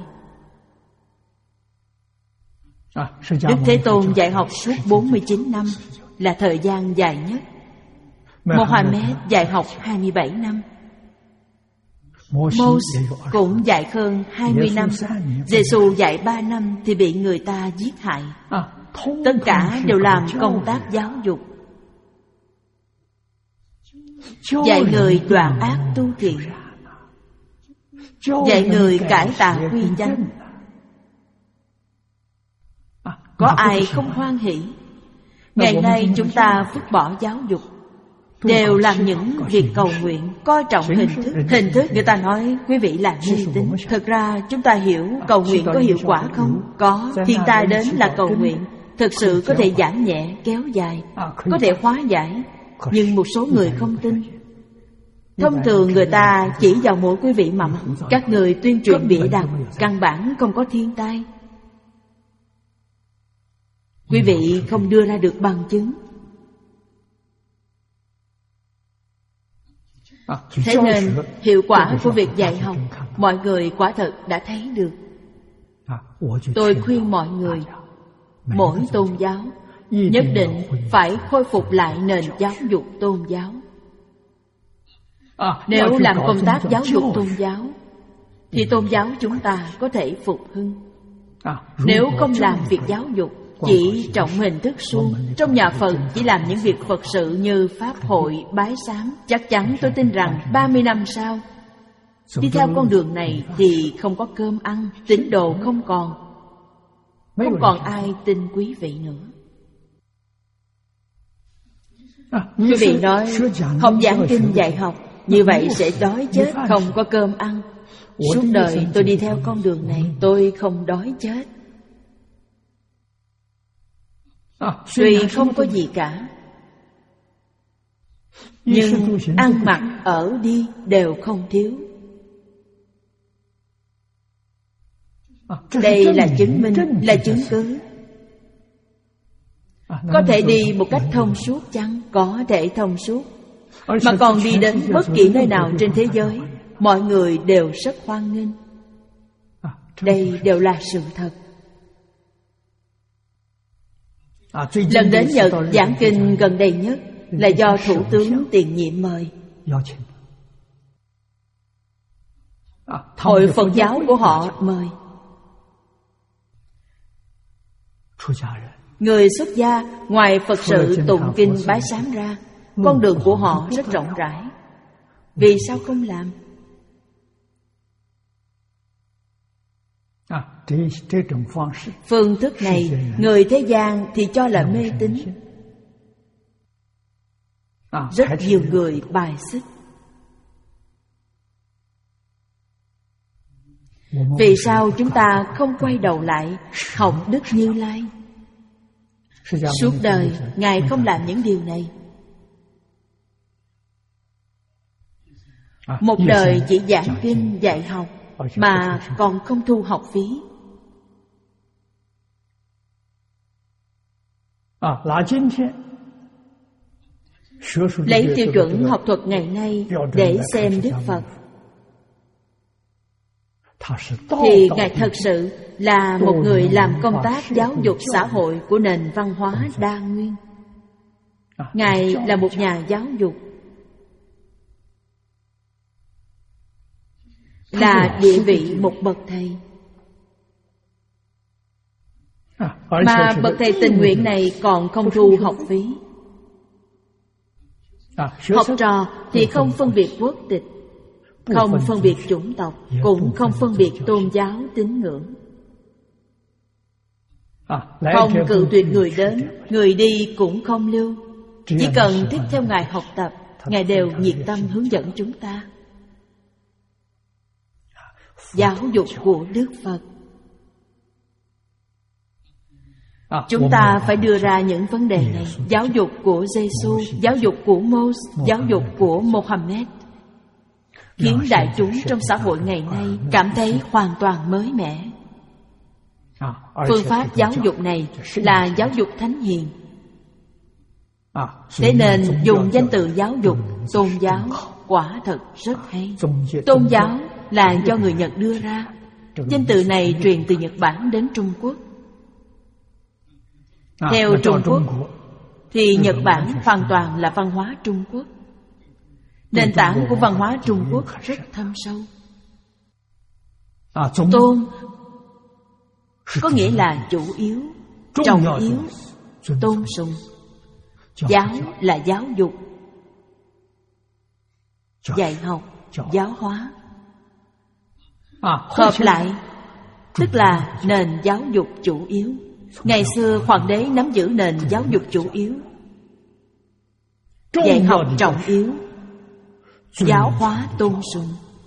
[SPEAKER 2] Đức Thế Tôn dạy học suốt bốn mươi chín năm, là thời gian dài nhất. Mohammed dạy học hai mươi bảy năm. Moses cũng dạy hơn hai mươi năm, Giê-xu dạy ba năm thì bị người ta giết hại. Tất cả đều làm công tác giáo dục, dạy người đoạn ác tu thiện, dạy người cải tà quy chánh. Có ai không hoan hỷ? Ngày nay chúng ta vứt bỏ giáo dục, đều làm những việc cầu nguyện, coi trọng hình thức. Hình thức người ta nói quý vị là mê tín. Thực ra chúng ta hiểu cầu nguyện có hiệu quả không? Có. Thiên tai đến là cầu nguyện, thực sự có thể giảm nhẹ, kéo dài, có thể hóa giải. Nhưng một số người không tin. Thông thường người ta chỉ vào mỗi quý vị mầm. Các người tuyên truyền bịa đặt, căn bản không có thiên tai. Quý vị không đưa ra được bằng chứng. Thế nên hiệu quả của việc dạy học mọi người quả thật đã thấy được. Tôi khuyên mọi người, mỗi tôn giáo nhất định phải khôi phục lại nền giáo dục tôn giáo. Nếu làm công tác giáo dục tôn giáo thì tôn giáo chúng ta có thể phục hưng. Nếu không làm việc giáo dục, chỉ trọng hình thức suông, trong nhà Phật chỉ làm những việc Phật sự như pháp hội, bái sám, chắc chắn tôi tin rằng ba mươi năm sau đi theo con đường này thì không có cơm ăn, tín đồ không còn, không còn ai tin quý vị nữa. Quý vị nói học giảng kinh dạy học, như vậy sẽ đói chết, không có cơm ăn. Suốt đời tôi đi theo con đường này, tôi không đói chết. Tuy không có gì cả, nhưng ăn mặc ở đi đều không thiếu. Đây là chứng minh, là chứng cứ. Có thể đi một cách thông suốt chăng? Có thể thông suốt. Mà còn đi đến bất kỳ nơi nào trên thế giới, mọi người đều rất hoan nghênh. Đây đều là sự thật. Lần đến Nhật giảng kinh gần đây nhất là do Thủ tướng tiền nhiệm mời. Hội Phật giáo của họ mời. Người xuất gia ngoài Phật sự tụng kinh bái sám ra, con đường của họ rất rộng rãi. Vì sao không làm? Phương thức này người thế gian thì cho là mê tín, rất nhiều người bài xích. Vì sao chúng ta không quay đầu lại học Đức Như Lai? Suốt đời Ngài không làm những điều này. Một đời chỉ giảng kinh dạy học mà còn không thu học phí. Lấy tiêu chuẩn học thuật ngày nay để xem Đức Phật, thì Ngài thật sự là một người làm công tác giáo dục xã hội của nền văn hóa đa nguyên. Ngài là một nhà giáo dục, là địa vị một bậc thầy. Mà bậc thầy tình nguyện này còn không thu học phí. Học trò thì không phân biệt quốc tịch, không phân biệt chủng tộc, cũng không phân biệt tôn giáo tín ngưỡng. Không cự tuyệt người đến, người đi cũng không lưu. Chỉ cần thích theo Ngài học tập, Ngài đều nhiệt tâm hướng dẫn chúng ta. Giáo dục của Đức Phật. Chúng ta phải đưa ra những vấn đề này. Giáo dục của Giê-xu, giáo dục của Moses, giáo dục của Mohammed, khiến đại chúng trong xã hội ngày nay cảm thấy hoàn toàn mới mẻ. Phương pháp giáo dục này là giáo dục thánh hiền. Thế nên dùng danh từ giáo dục, tôn giáo quả thật rất hay. Tôn giáo là do người Nhật đưa ra. Danh từ này truyền từ Nhật Bản đến Trung Quốc. Theo Trung Quốc thì Nhật Bản hoàn toàn là văn hóa Trung Quốc. Nền tảng của văn hóa Trung Quốc rất thâm sâu. Tôn có nghĩa là chủ yếu, trọng yếu, tôn sùng. Giáo là giáo dục, dạy học, giáo hóa. Hợp lại tức là nền giáo dục chủ yếu. Ngày xưa hoàng đế nắm giữ nền giáo dục chủ yếu, dạy học trọng yếu, giáo hóa tôn sùng.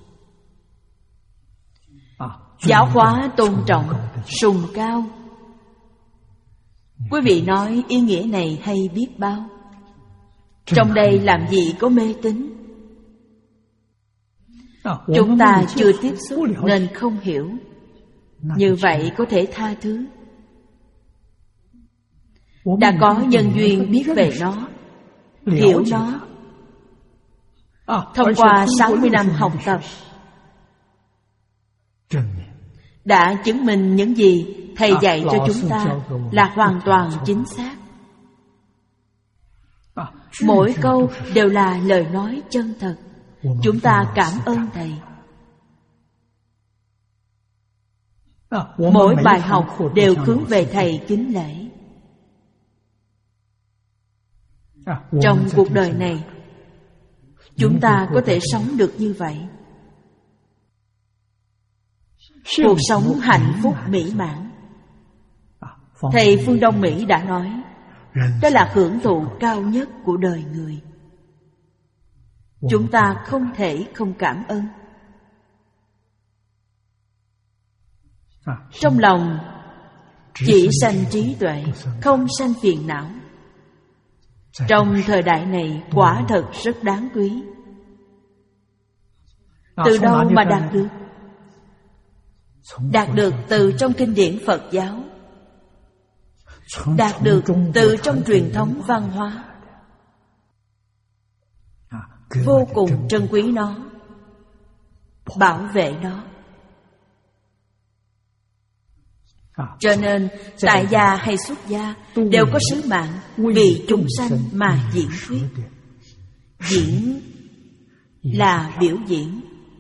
[SPEAKER 2] Giáo hóa tôn trọng, sùng cao. Quý vị nói ý nghĩa này hay biết bao. Trong đây làm gì có mê tín. Chúng ta chưa tiếp xúc nên không hiểu. Như vậy có thể tha thứ. Đã có nhân duyên biết về nó, hiểu nó. Thông qua sáu mươi năm học tập, đã chứng minh những gì Thầy dạy cho chúng ta là hoàn toàn chính xác. Mỗi câu đều là lời nói chân thật. Chúng ta cảm ơn Thầy. Mỗi bài học đều hướng về Thầy kính lễ. Trong cuộc đời này, chúng ta có thể sống được như vậy. Cuộc sống hạnh phúc mỹ mãn. Thầy Phương Đông Mỹ đã nói, đó là hưởng thụ cao nhất của đời người. Chúng ta không thể không cảm ơn. Trong lòng chỉ sanh trí tuệ, không sanh phiền não. Trong thời đại này quả thật rất đáng quý. Từ đâu mà đạt được? Đạt được từ trong kinh điển Phật giáo, đạt được từ trong truyền thống văn hóa. Vô cùng trân quý nó, bảo vệ nó. Cho nên tại gia hay xuất gia đều có sứ mạng vì chúng sanh mà diễn thuyết. Diễn là biểu diễn.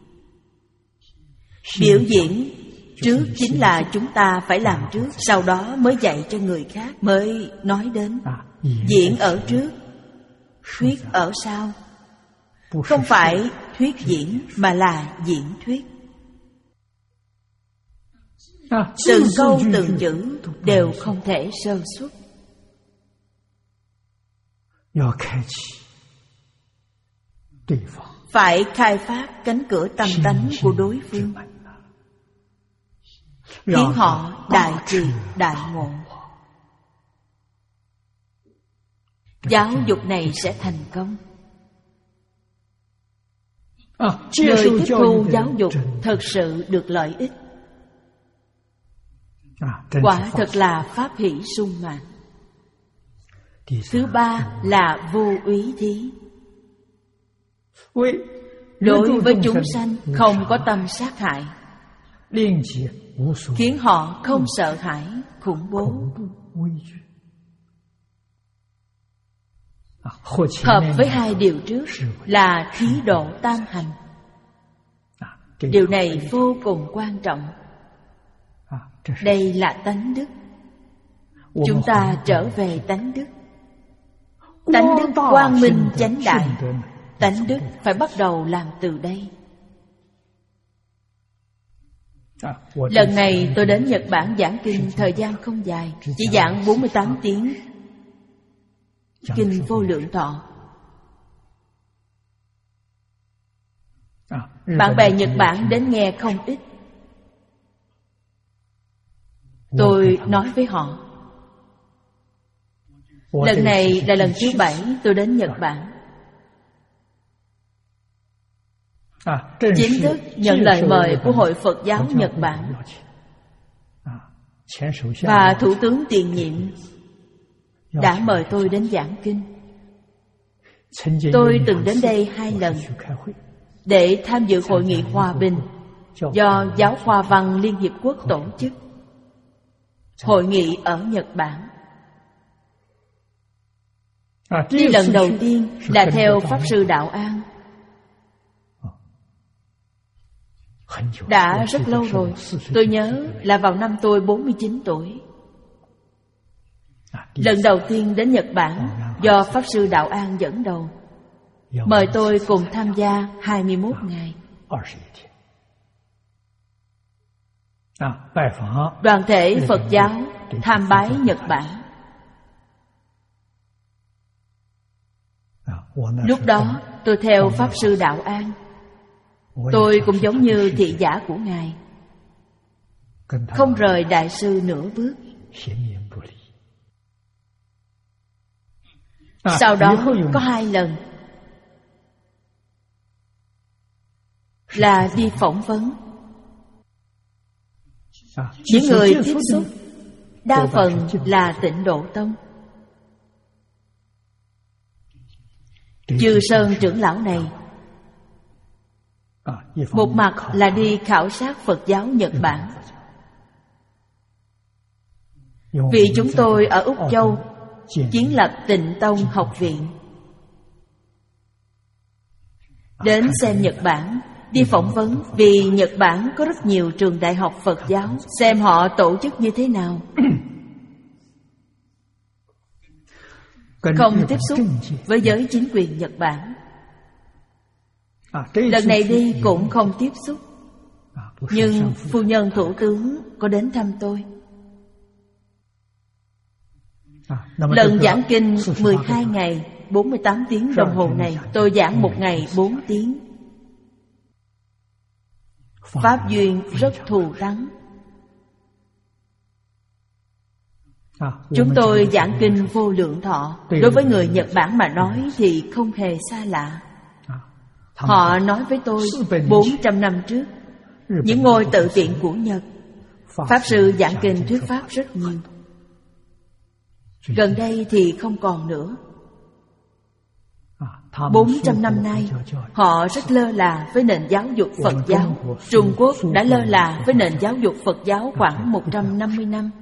[SPEAKER 2] Biểu diễn trước chính là chúng ta phải làm trước, sau đó mới dạy cho người khác, mới nói đến. Diễn ở trước, thuyết ở sau. Không phải thuyết diễn mà là diễn thuyết. Từng câu từng chữ đều không thể sơ suất. Phải khai phát cánh cửa tâm tánh của đối phương, khiến họ đại trì đại ngộ. Giáo dục này sẽ thành công. Người tiếp thu giáo dục thật sự được lợi ích. Quả thật là pháp hỷ sung mãn. Thứ ba là vô úy thí. Đối với chúng sanh không có tâm sát hại, khiến họ không sợ hãi, khủng bố. Hợp với hai điều trước là thí độ tam hành. Điều này vô cùng quan trọng. Đây là tánh đức. Chúng ta trở về tánh đức. Tánh đức quang minh chánh đại. Tánh đức phải bắt đầu làm từ đây. Lần này tôi đến Nhật Bản giảng kinh thời gian không dài, chỉ giảng bốn mươi tám tiếng Kinh Vô Lượng Thọ. Bạn bè Nhật Bản đến nghe không ít. Tôi nói với họ, lần này là lần thứ bảy tôi đến Nhật Bản. Chính thức nhận lời mời của Hội Phật giáo Nhật Bản, và Thủ tướng tiền nhiệm đã mời tôi đến giảng kinh. Tôi từng đến đây hai lần để tham dự hội nghị hòa bình do Giáo Khoa Văn Liên Hiệp Quốc tổ chức. Hội nghị ở Nhật Bản. Đi lần đầu tiên là theo Pháp Sư Đạo An. Đã rất lâu rồi. Tôi nhớ là vào năm tôi bốn mươi chín tuổi. Lần đầu tiên đến Nhật Bản do Pháp Sư Đạo An dẫn đầu, mời tôi cùng tham gia hai mươi mốt ngày. Đoàn thể Phật giáo tham bái Nhật Bản. Lúc đó tôi theo Pháp Sư Đạo An. Tôi cũng giống như thị giả của Ngài, không rời Đại sư nửa bước. Sau đó có hai lần là đi phỏng vấn. Những người tiếp xúc đa phần là Tịnh Độ Tông. Chư Sơn trưởng lão này một mặt là đi khảo sát Phật giáo Nhật Bản, vì chúng tôi ở Úc Châu kiến lập Tịnh Tông học viện. Đến xem Nhật Bản, đi phỏng vấn, vì Nhật Bản có rất nhiều trường đại học Phật giáo, xem họ tổ chức như thế nào. Không tiếp xúc với giới chính quyền Nhật Bản. Lần này đi cũng không tiếp xúc. Nhưng phu nhân thủ tướng có đến thăm tôi. Lần giảng kinh mười hai ngày bốn mươi tám tiếng đồng hồ này, tôi giảng một ngày bốn tiếng. Pháp duyên rất thù thắng. Chúng tôi giảng kinh Vô Lượng Thọ. Đối với người Nhật Bản mà nói thì không hề xa lạ. Họ nói với tôi bốn trăm năm trước, những ngôi tự viện của Nhật, Pháp Sư giảng kinh thuyết Pháp rất nhiều. Gần đây thì không còn nữa. Bốn trăm năm nay, họ rất lơ là với nền giáo dục Phật giáo. Trung Quốc đã lơ là với nền giáo dục Phật giáo khoảng một trăm năm mươi năm.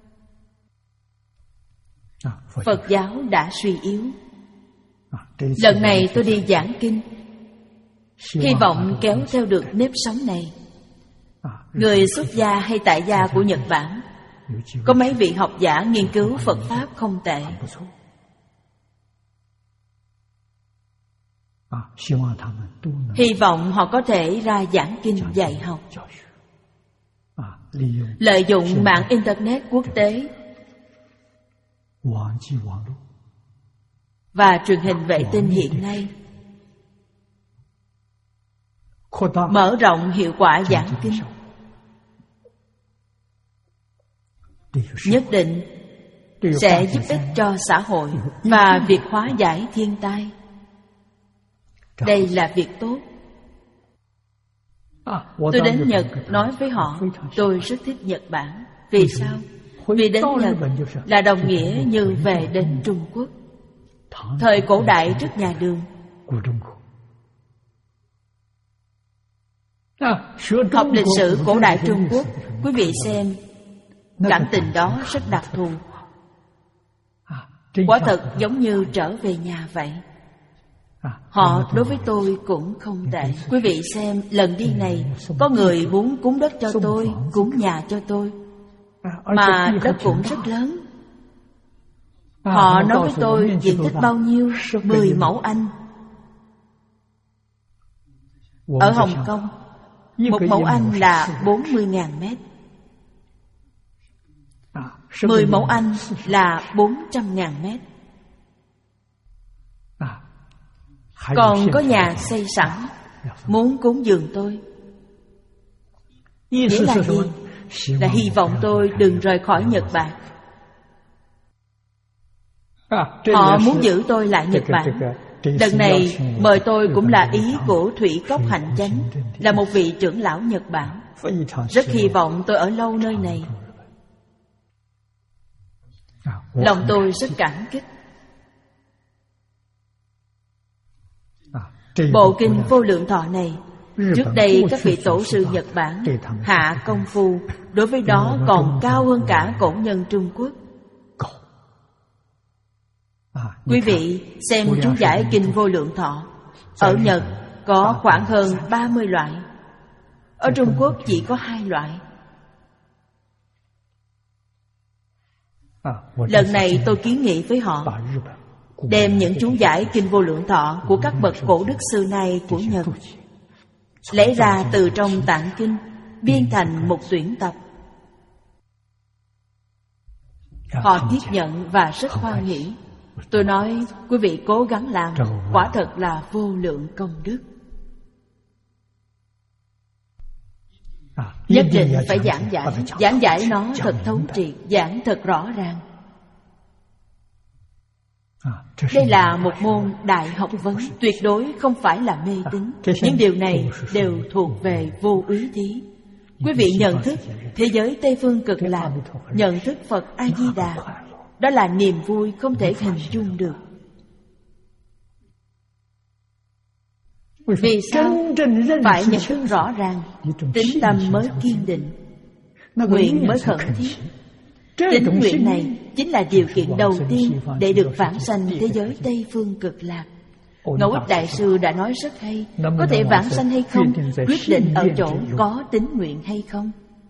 [SPEAKER 2] Phật giáo đã suy yếu. Lần này tôi đi giảng kinh, hy vọng kéo theo được nếp sống này. Người xuất gia hay tại gia của Nhật Bản, có mấy vị học giả nghiên cứu Phật Pháp không tệ. Hy vọng họ có thể ra giảng kinh dạy học, lợi dụng mạng Internet quốc tế và truyền hình vệ tinh hiện nay, mở rộng hiệu quả giảng kinh. Nhất định sẽ giúp ích cho xã hội và việc hóa giải thiên tai. Đây là việc tốt. Tôi đến Nhật nói với họ tôi rất thích Nhật Bản. Vì sao? Vì đến Nhật là đồng nghĩa như về đến Trung Quốc. Thời cổ đại trước nhà Đường, học lịch sử cổ đại Trung Quốc, quý vị xem, cảm tình đó rất đặc thù. Quả thật giống như trở về nhà vậy. Họ đối với tôi cũng không tệ. Quý vị xem, lần đi này có người muốn cúng đất cho tôi, cúng nhà cho tôi, mà đất cũng rất lớn. Họ nói với tôi diện tích bao nhiêu? Mười mẫu Anh. Ở Hồng Kông, một mẫu Anh là bốn mươi nghìn mét. Mười mẫu Anh là bốn trăm nghìn mét. Còn có nhà xây sẵn, muốn cúng dường tôi. Nghĩa là gì? Là hy vọng tôi đừng rời khỏi Nhật Bản. Họ muốn giữ tôi lại Nhật Bản. Lần này mời tôi cũng là ý của Thủy Cốc Hạnh Chánh, là một vị trưởng lão Nhật Bản. Rất hy vọng tôi ở lâu nơi này. Lòng tôi rất cảm kích. Bộ kinh Vô Lượng Thọ này, trước đây các vị tổ sư Nhật Bản hạ công phu đối với đó còn cao hơn cả cổ nhân Trung Quốc. Quý vị xem chú giải kinh Vô Lượng Thọ. Ở Nhật có khoảng hơn ba mươi loại, Ở Trung Quốc chỉ có hai loại. Lần này tôi kiến nghị với họ đem những chú giải Kinh Vô Lượng Thọ của các bậc cổ đức xưa nay của Nhật lấy ra từ trong tạng kinh, biên thành một tuyển tập. Họ tiếp nhận và rất hoan hỷ. Tôi nói quý vị cố gắng làm, quả thật là vô lượng công đức. Nhất định phải giảng giải, giảng giải nó thật thấu triệt, giảng thật rõ ràng. Đây là một môn đại học vấn, tuyệt đối không phải là mê tín. Những điều này đều thuộc về vô úy thí. Quý vị nhận thức thế giới Tây Phương Cực Lạc, nhận thức Phật A-di-đà, đó là niềm vui không thể hình dung được. Vì sao? Phải nhận thức rõ ràng, tín tâm mới kiên định, nguyện mới khẩn thiết. Tín nguyện này chính là điều kiện đầu tiên để được vãng sanh thế giới Tây Phương Cực Lạc. Ngẫu Ích Đại Sư đã nói rất hay, có thể vãng sanh hay không quyết định ở chỗ có tín nguyện hay không.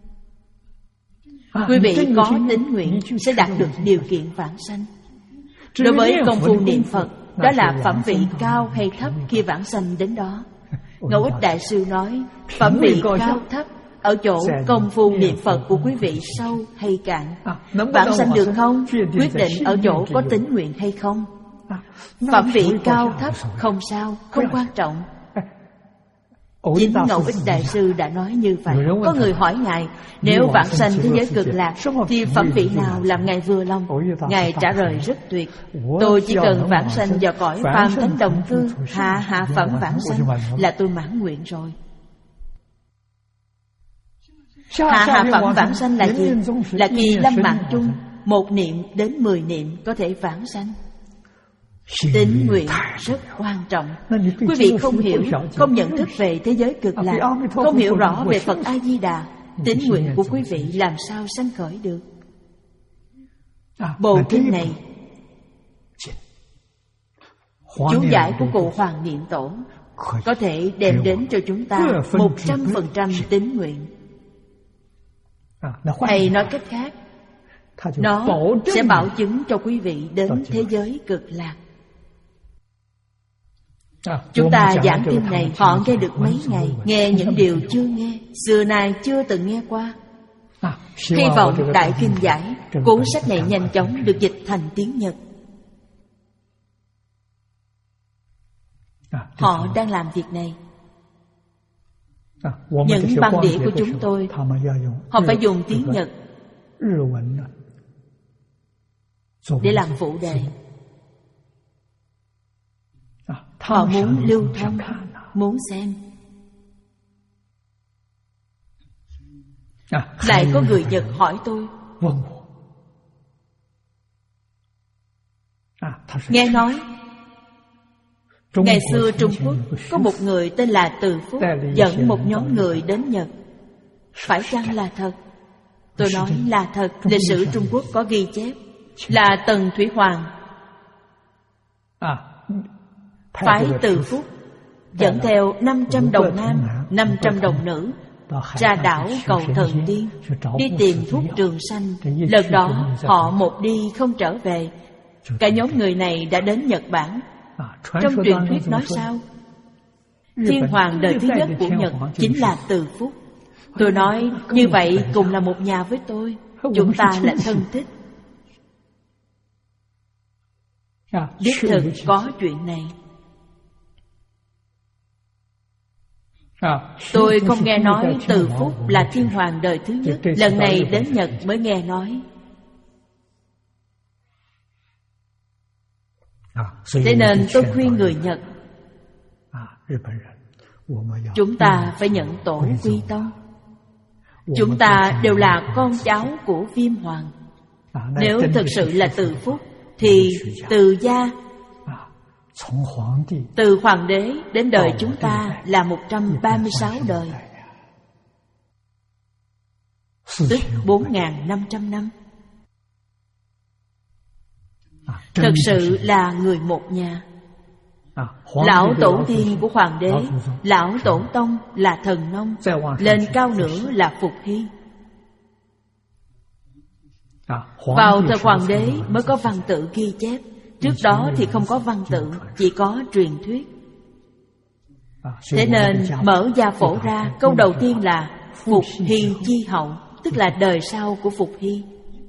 [SPEAKER 2] Quý vị có tín nguyện sẽ đạt được điều kiện vãng sanh. Đối với công phu niệm Phật, đó là phẩm vị cao hay thấp khi vãng sanh đến đó. Ngẫu Ích Đại Sư nói, phẩm vị cao thấp ở chỗ công phu niệm Phật của quý vị sâu hay cạn. Vãng sanh được không quyết định ở chỗ có tín nguyện hay không. Phẩm vị cao thấp không sao, không quan trọng. Chính Ngẫu Ích Đại Sư đã nói như vậy. Có người hỏi Ngài, nếu vãng sanh thế giới Cực Lạc thì phẩm vị nào làm Ngài vừa lòng? Ngài trả lời rất tuyệt. Tôi chỉ cần vãng sanh vào cõi phàm thánh đồng cư, hạ hạ phẩm vãng sanh là tôi mãn nguyện rồi. Hạ hạ phẩm vãng sanh là gì? Là khi lâm mạng chung, một niệm đến mười niệm có thể vãng sanh. Tín nguyện rất quan trọng. Quý vị không hiểu, không nhận thức về thế giới Cực Lạc, không hiểu rõ về Phật A-di-đà, tín nguyện của quý vị làm sao sanh khởi được. Bộ kinh này, chú giải của cụ Hoàng Niệm Tổ có thể đem đến cho chúng ta một trăm phần trăm tín nguyện. Hay nói cách khác, nó sẽ bảo chứng cho quý vị đến thế giới Cực Lạc. Chúng ta giảng kinh này, họ nghe được mấy ngày, nghe những điều chưa nghe, xưa nay chưa từng nghe qua. Hy vọng Đại Kinh Giải, cuốn sách này nhanh chóng được dịch thành tiếng Nhật. Họ đang làm việc này. Những băng đĩa của chúng tôi, họ phải dùng tiếng Nhật để làm phụ đề. Họ muốn lưu thông, muốn xem. Lại có người Nhật hỏi tôi, nghe nói ngày xưa Trung Quốc có một người tên là Từ Phúc dẫn một nhóm người đến Nhật. Phải chăng là thật? Tôi nói là thật. Lịch sử Trung Quốc có ghi chép là Tần Thủy Hoàng phái Từ Phúc dẫn theo năm trăm đồng nam, năm trăm đồng nữ ra đảo Cầu Thần Tiên đi tìm thuốc trường sanh. Lần đó họ một đi không trở về. Cả nhóm người này đã đến Nhật Bản. Trong truyền thuyết nói sao? Thiên hoàng đời thứ nhất của Nhật chính là Từ Phúc. Tôi nói như vậy cùng là một nhà với tôi, chúng ta là thân thích. Đích thực có chuyện này. Tôi không nghe nói Từ Phúc là thiên hoàng đời thứ nhất. Lần này đến Nhật mới nghe nói. Thế nên tôi khuyên người Nhật, chúng ta phải nhận tổ quy tông. Chúng ta đều là con cháu của Viêm Hoàng. Nếu thực sự là Từ Phúc thì từ gia, từ hoàng đế đến đời chúng ta là một trăm ba mươi sáu đời, tức bốn nghìn năm trăm năm. Thật sự là người một nhà. Lão tổ tiên của hoàng đế, lão tổ tông là thần nông, lên cao nữa là Phục Hy. Vào thời hoàng đế mới có văn tự ghi chép, trước đó thì không có văn tự, chỉ có truyền thuyết. Thế nên mở gia phổ ra, câu đầu tiên là Phục Hy chi hậu, tức là đời sau của Phục Hy.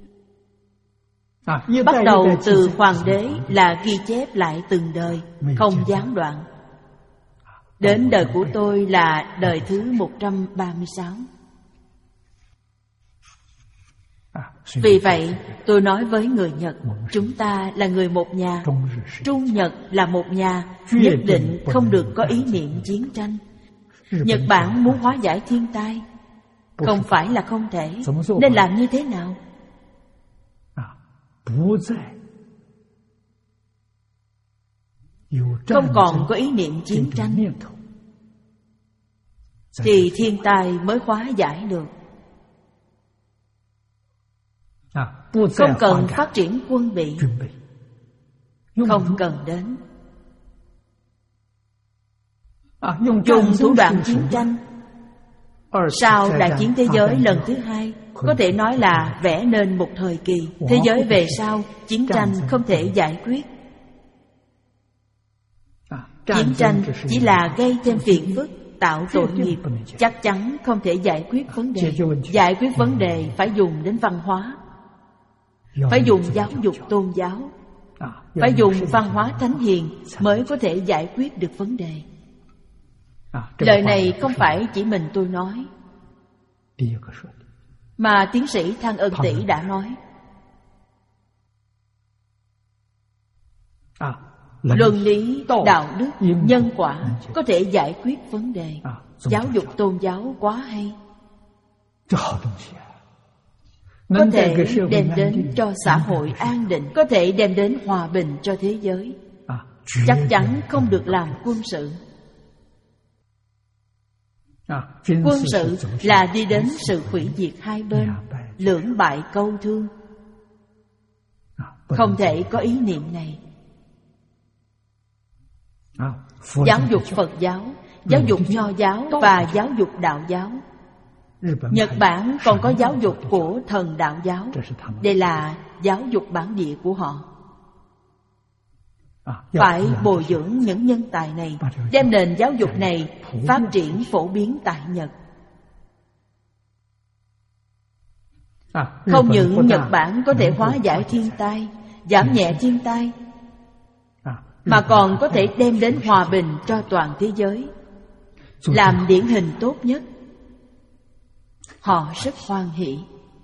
[SPEAKER 2] Bắt đầu từ hoàng đế là ghi chép lại từng đời, không gián đoạn. Đến đời của tôi là đời thứ một trăm ba mươi sáu. Vì vậy tôi nói với người Nhật, chúng ta là người một nhà. Trung Nhật là một nhà, nhất định không được có ý niệm chiến tranh. Nhật Bản muốn hóa giải thiên tai, không phải là không thể. Nên làm như thế nào? Không còn có ý niệm chiến tranh thì thiên tai mới hóa giải được. Không cần phát triển quân bị, không cần đến. Dùng thủ đoạn chiến tranh. Sau đại chiến thế giới lần thứ hai, có thể nói là vẽ nên một thời kỳ. Thế giới về sau, chiến tranh không thể giải quyết. Chiến tranh chỉ là gây thêm phiền phức, tạo tội nghiệp, chắc chắn không thể giải quyết vấn đề. Giải quyết vấn đề phải dùng đến văn hóa, phải dùng giáo dục tôn giáo, phải dùng văn hóa thánh hiền mới có thể giải quyết được vấn đề. Lời này không phải chỉ mình tôi nói, mà tiến sĩ Thăng Ân Tỷ đã nói. Luân lý, đạo đức, nhân quả có thể giải quyết vấn đề. Giáo dục tôn giáo quá hay, có thể đem đến cho xã hội an định, có thể đem đến hòa bình cho thế giới. Chắc chắn không được làm quân sự. Quân sự là đi đến sự hủy diệt hai bên, lưỡng bại câu thương. Không thể có ý niệm này. Giáo dục Phật giáo, giáo dục Nho giáo và giáo dục Đạo giáo. Nhật Bản còn có giáo dục của thần Đạo giáo. Đây là giáo dục bản địa của họ. Phải bồi dưỡng những nhân tài này, đem nền giáo dục này phát triển phổ biến tại Nhật. Không những Nhật Bản có thể hóa giải thiên tai, giảm nhẹ thiên tai, mà còn có thể đem đến hòa bình cho toàn thế giới, làm điển hình tốt nhất. Họ rất hoan hỷ.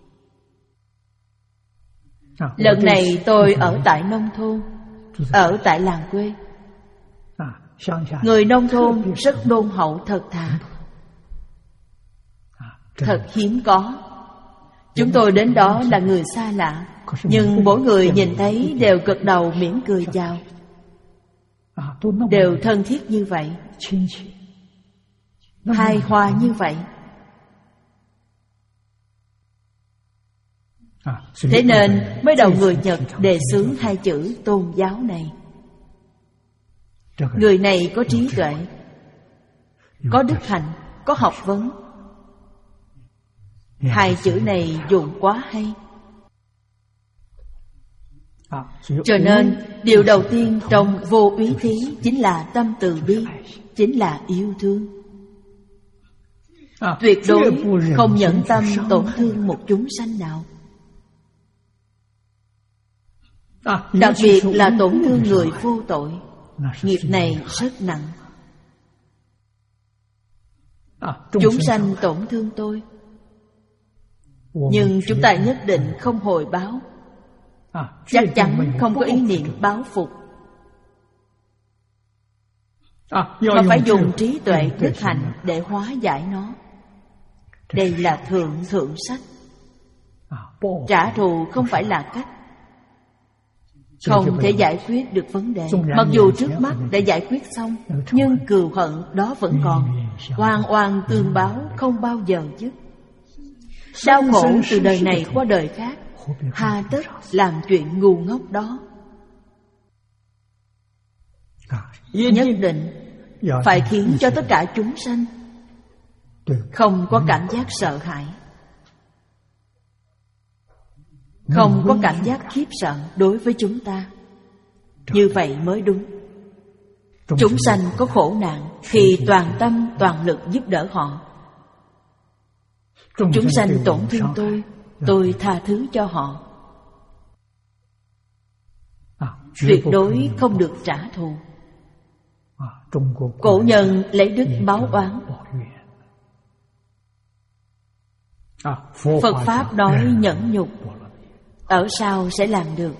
[SPEAKER 2] Lần này tôi ở tại nông thôn, ở tại làng quê. Người nông thôn rất đôn hậu thật thà, thật hiếm có. Chúng tôi đến đó là người xa lạ, nhưng mỗi người nhìn thấy đều gật đầu mỉm cười chào, đều thân thiết như vậy, hài hòa như vậy. Thế nên mới đầu người Nhật đề xướng hai chữ tôn giáo này. Người này có trí tuệ, có đức hạnh, có học vấn. Hai chữ này dùng quá hay. Cho nên điều đầu tiên trong vô úy thí chính là tâm từ bi, chính là yêu thương. Tuyệt đối không nhẫn tâm tổn thương một chúng sanh nào, đặc biệt là tổn thương người vô tội. Nghiệp này rất nặng. Chúng sanh tổn thương tôi, nhưng chúng ta nhất định không hồi báo, chắc chắn không có ý niệm báo phục, mà phải dùng trí tuệ đức hạnh để hóa giải nó. Đây là thượng thượng sách. Trả thù không phải là cách, không thể giải quyết được vấn đề. Mặc dù trước mắt đã giải quyết xong, nhưng cừu hận đó vẫn còn, oan oan tương báo không bao giờ dứt. Đau khổ từ đời này qua đời khác, hà tất làm chuyện ngu ngốc đó. nhất định phải khiến cho tất cả chúng sanh không có cảm giác sợ hãi, không có cảm giác khiếp sợ đối với chúng ta. Như vậy mới đúng. Chúng sanh có khổ nạn thì toàn tâm toàn lực giúp đỡ họ. Chúng sanh tổn thương tôi, tôi tha thứ cho họ. Tuyệt đối không được trả thù. Cổ nhân lấy đức báo oán. Phật Pháp nói nhẫn nhục, ở sau sẽ làm được.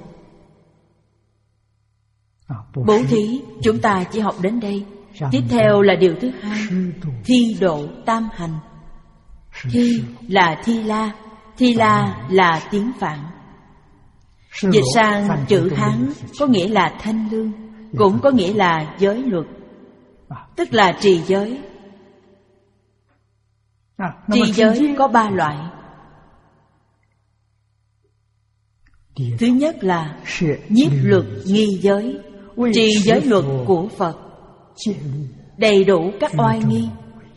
[SPEAKER 2] Bố thí chúng ta chỉ học đến đây. Tiếp theo là điều thứ hai, thi độ tam hành. Thi là thi la, thi la là tiếng Phạn. Dịch sang chữ Hán có nghĩa là thanh lương, cũng có nghĩa là giới luật, tức là trì giới. Trì giới có ba loại. Thứ nhất là nhiếp luật nghi giới, trì giới luật của Phật, đầy đủ các oai nghi.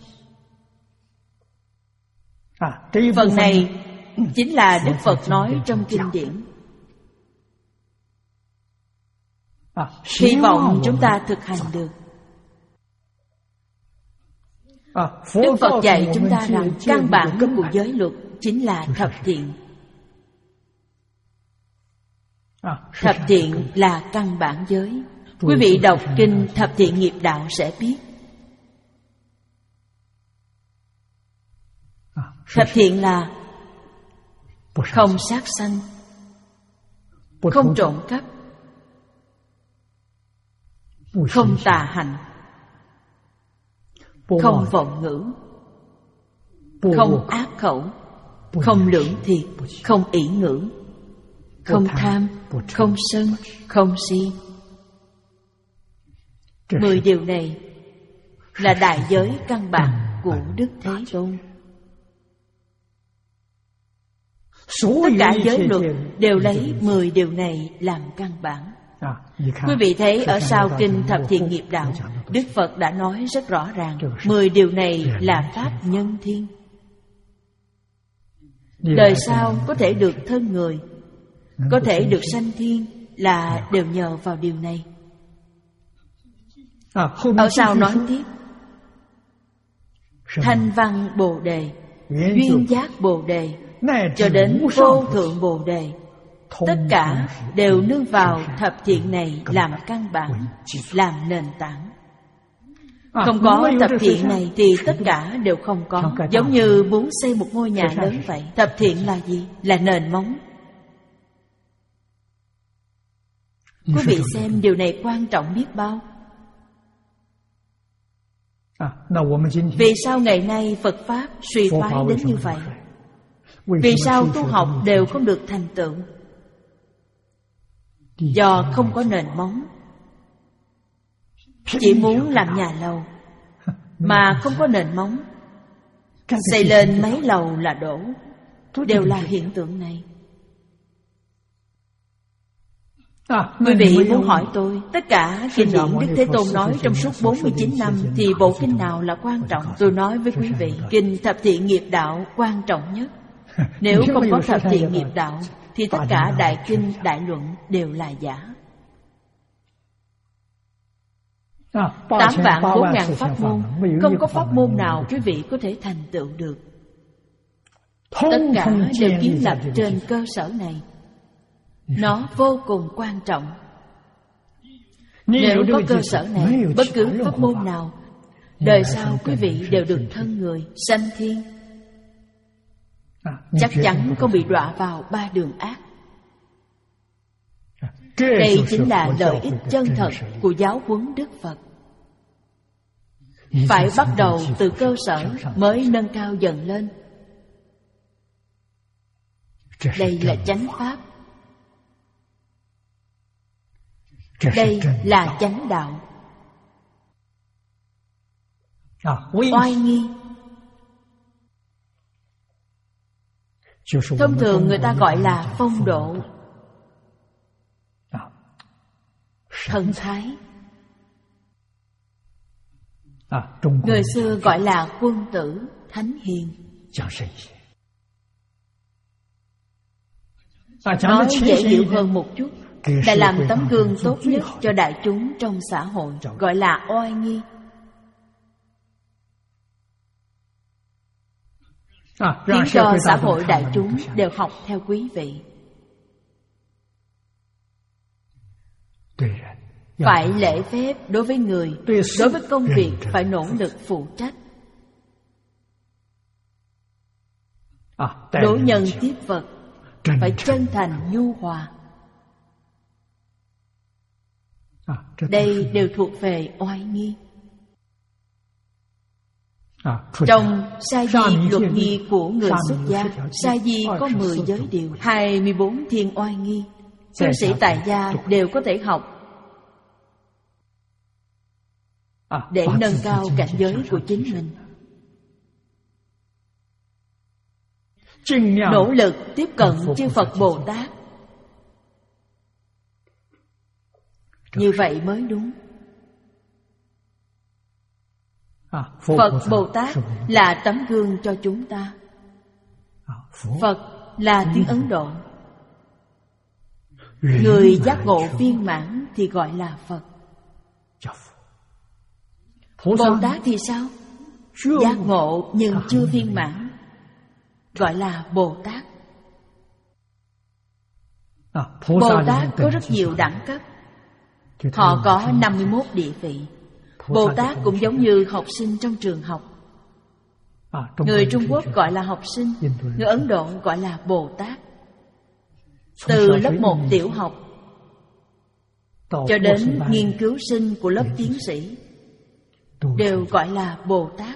[SPEAKER 2] Phần này chính là Đức Phật nói trong kinh điển. Hy vọng chúng ta thực hành được. Đức Phật dạy chúng ta rằng căn bản của giới luật chính là thập thiện. Thập thiện là căn bản giới. Quý vị đọc kinh Thập Thiện Nghiệp Đạo sẽ biết. Thập thiện là không sát sanh, không trộm cắp, không tà hành, không vọng ngữ, không ác khẩu, không lưỡng thiệt, không ỷ ngữ, không tham, không sân, không si. Mười điều này là đại giới căn bản của Đức Thế Tôn. Tất cả giới luật đều lấy mười điều này làm căn bản. Quý vị thấy ở sau kinh Thập Thiện Nghiệp Đạo, Đức Phật đã nói rất rõ ràng, mười điều này là pháp nhân thiên. Đời sau có thể được thân người, có thể được sanh thiên là đều nhờ vào điều này. Ở sau nói tiếp, Thanh Văn Bồ Đề, Duyên Giác Bồ Đề, cho đến Vô Thượng Bồ Đề, tất cả đều nương vào thập thiện này làm căn bản, làm nền tảng. Không có thập thiện này thì tất cả đều không có. Giống như muốn xây một ngôi nhà lớn vậy. Thập thiện là gì? Là nền móng. Quý vị xem điều này quan trọng biết bao. Vì sao ngày nay Phật Pháp suy thoái đến như vậy? Vì sao tu học đều không được thành tựu? Do không có nền móng. Chỉ muốn làm nhà lầu mà không có nền móng, xây lên mấy lầu là đổ. Đều là hiện tượng này. Quý vị muốn hỏi tôi, tất cả kinh điển Đức Thế Tôn nói trong suốt bốn mươi chín năm thì bộ kinh nào là quan trọng? Tôi nói với quý vị, kinh Thập Thiện Nghiệp Đạo quan trọng nhất. Nếu không có Thập Thiện Nghiệp Đạo thì tất cả đại kinh, đại luận đều là giả. Tám vạn bốn ngàn pháp môn, không có pháp môn nào quý vị có thể thành tựu được. Tất cả đều kiến lập trên cơ sở này. Nó vô cùng quan trọng. Nếu có cơ sở này, bất cứ pháp môn nào, đời sau quý vị đều được thân người, sanh thiên. Chắc chắn không bị đọa vào ba đường ác. Đây chính là lợi ích chân thật của giáo huấn Đức Phật. Phải bắt đầu từ cơ sở mới nâng cao dần lên. Đây là chánh pháp. Đây là chánh đạo. Oai nghi, thông thường người ta gọi là phong độ, thần thái. Người xưa gọi là quân tử, thánh hiền. Nói dễ hiểu hơn một chút, đã làm tấm gương tốt nhất cho đại chúng trong xã hội, gọi là oai nghi. Khiến cho xã hội đại chúng đều học theo quý vị. Phải lễ phép đối với người, đối với công việc phải nỗ lực phụ trách. Đối nhân tiếp vật phải chân thành nhu hòa. Đây đều thuộc về oai nghi. Trong sa di luật nghi của người xuất gia, sa di có mười giới điều, hai mươi bốn thiên oai nghi. Cư sĩ tại gia đều có thể học để nâng cao cảnh giới của chính mình. Nỗ lực tiếp cận chư Phật Bồ Tát, như vậy mới đúng. Phật Bồ Tát là tấm gương cho chúng ta. Phật là tiếng Ấn Độ. Người giác ngộ viên mãn thì gọi là Phật. Bồ Tát thì sao? Giác ngộ nhưng chưa viên mãn, gọi là Bồ Tát. Bồ Tát có rất nhiều đẳng cấp. Họ có năm mươi mốt địa vị. Bồ Tát cũng giống như học sinh trong trường học. Người Trung Quốc gọi là học sinh, người Ấn Độ gọi là Bồ Tát. Từ lớp một tiểu học cho đến nghiên cứu sinh của lớp tiến sĩ đều gọi là Bồ Tát.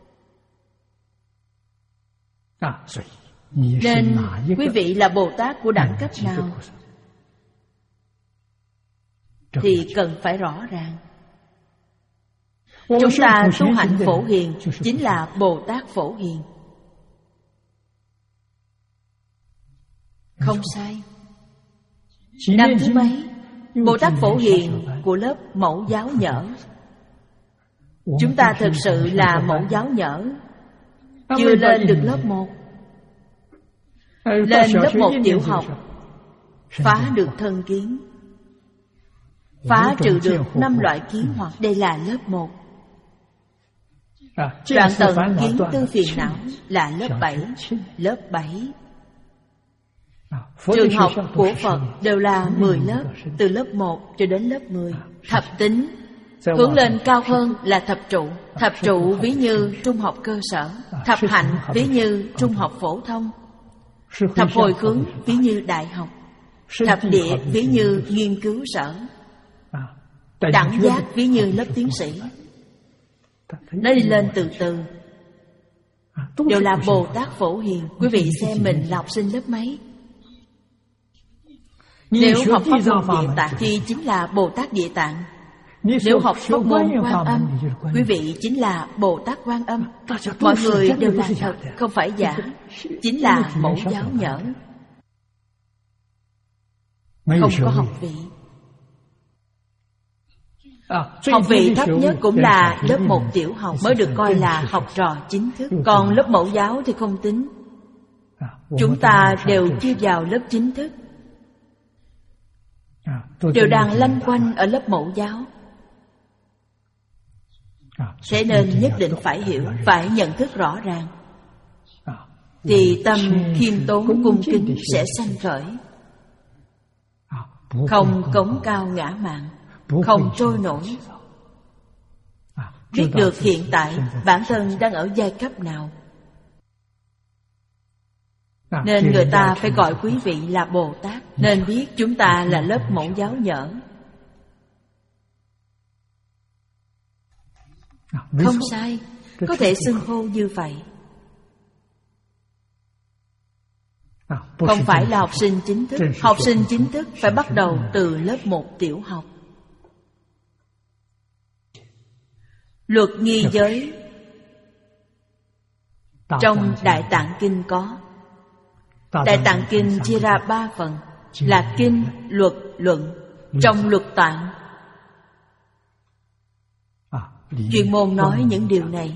[SPEAKER 2] Nên quý vị là Bồ Tát của đẳng cấp nào thì cần phải rõ ràng. Chúng ta tu hạnh Phổ Hiền chính là Bồ Tát Phổ Hiền. Không sai. Năm thứ mấy, Bồ Tát Phổ Hiền của lớp Mẫu Giáo Nhỡ. Chúng ta thực sự là Mẫu Giáo Nhỡ, chưa lên được lớp một. Lên lớp một tiểu học, phá được thân kiến, phá trừ được năm loại kiến hoặc. Đây là lớp một. Đoạn tận kiến tư phiền não là lớp bảy. Lớp bảy. Trường học của Phật đều là mười lớp, từ lớp một cho đến lớp mười. Thập tính hướng lên cao hơn là thập trụ. Thập trụ ví như trung học cơ sở, thập hạnh ví như trung học phổ thông, thập hồi hướng ví như đại học, thập địa ví như nghiên cứu sở, đẳng giác ví như lớp tiến sĩ. Nó đi lên từ từ, đều là Bồ Tát Phổ Hiền. Quý vị xem mình là học sinh lớp mấy? Nếu học pháp môn Địa Tạng thì chính là Bồ Tát Địa Tạng. Nếu học pháp môn Quan Âm, quý vị chính là Bồ Tát Quan Âm. Mọi người đều là thật, không phải giả, chính là Mẫu Giáo Nhỡ, không có học vị. Học vị thấp nhất cũng là lớp một tiểu học mới được coi là học trò chính thức. Còn lớp Mẫu Giáo thì không tính. Chúng ta đều chưa vào lớp chính thức, đều đang lanh quanh ở lớp Mẫu Giáo. Thế nên nhất định phải hiểu, phải nhận thức rõ ràng, thì tâm khiêm tốn cung kính sẽ sanh khởi. Không cống cao ngã mạn, không trôi nổi. Biết được hiện tại bản thân đang ở giai cấp nào, nên người ta phải gọi quý vị là Bồ Tát. Nên biết chúng ta là lớp Mẫu Giáo Nhỡ. Không sai, có thể xưng hô như vậy. Không phải là học sinh chính thức. Học sinh chính thức phải bắt đầu từ lớp một tiểu học. Luật nghi giới trong Đại Tạng Kinh có. Đại Tạng Kinh chia ra ba phần là kinh, luật, luận. Trong luật tạng Chuyên môn nói những điều này.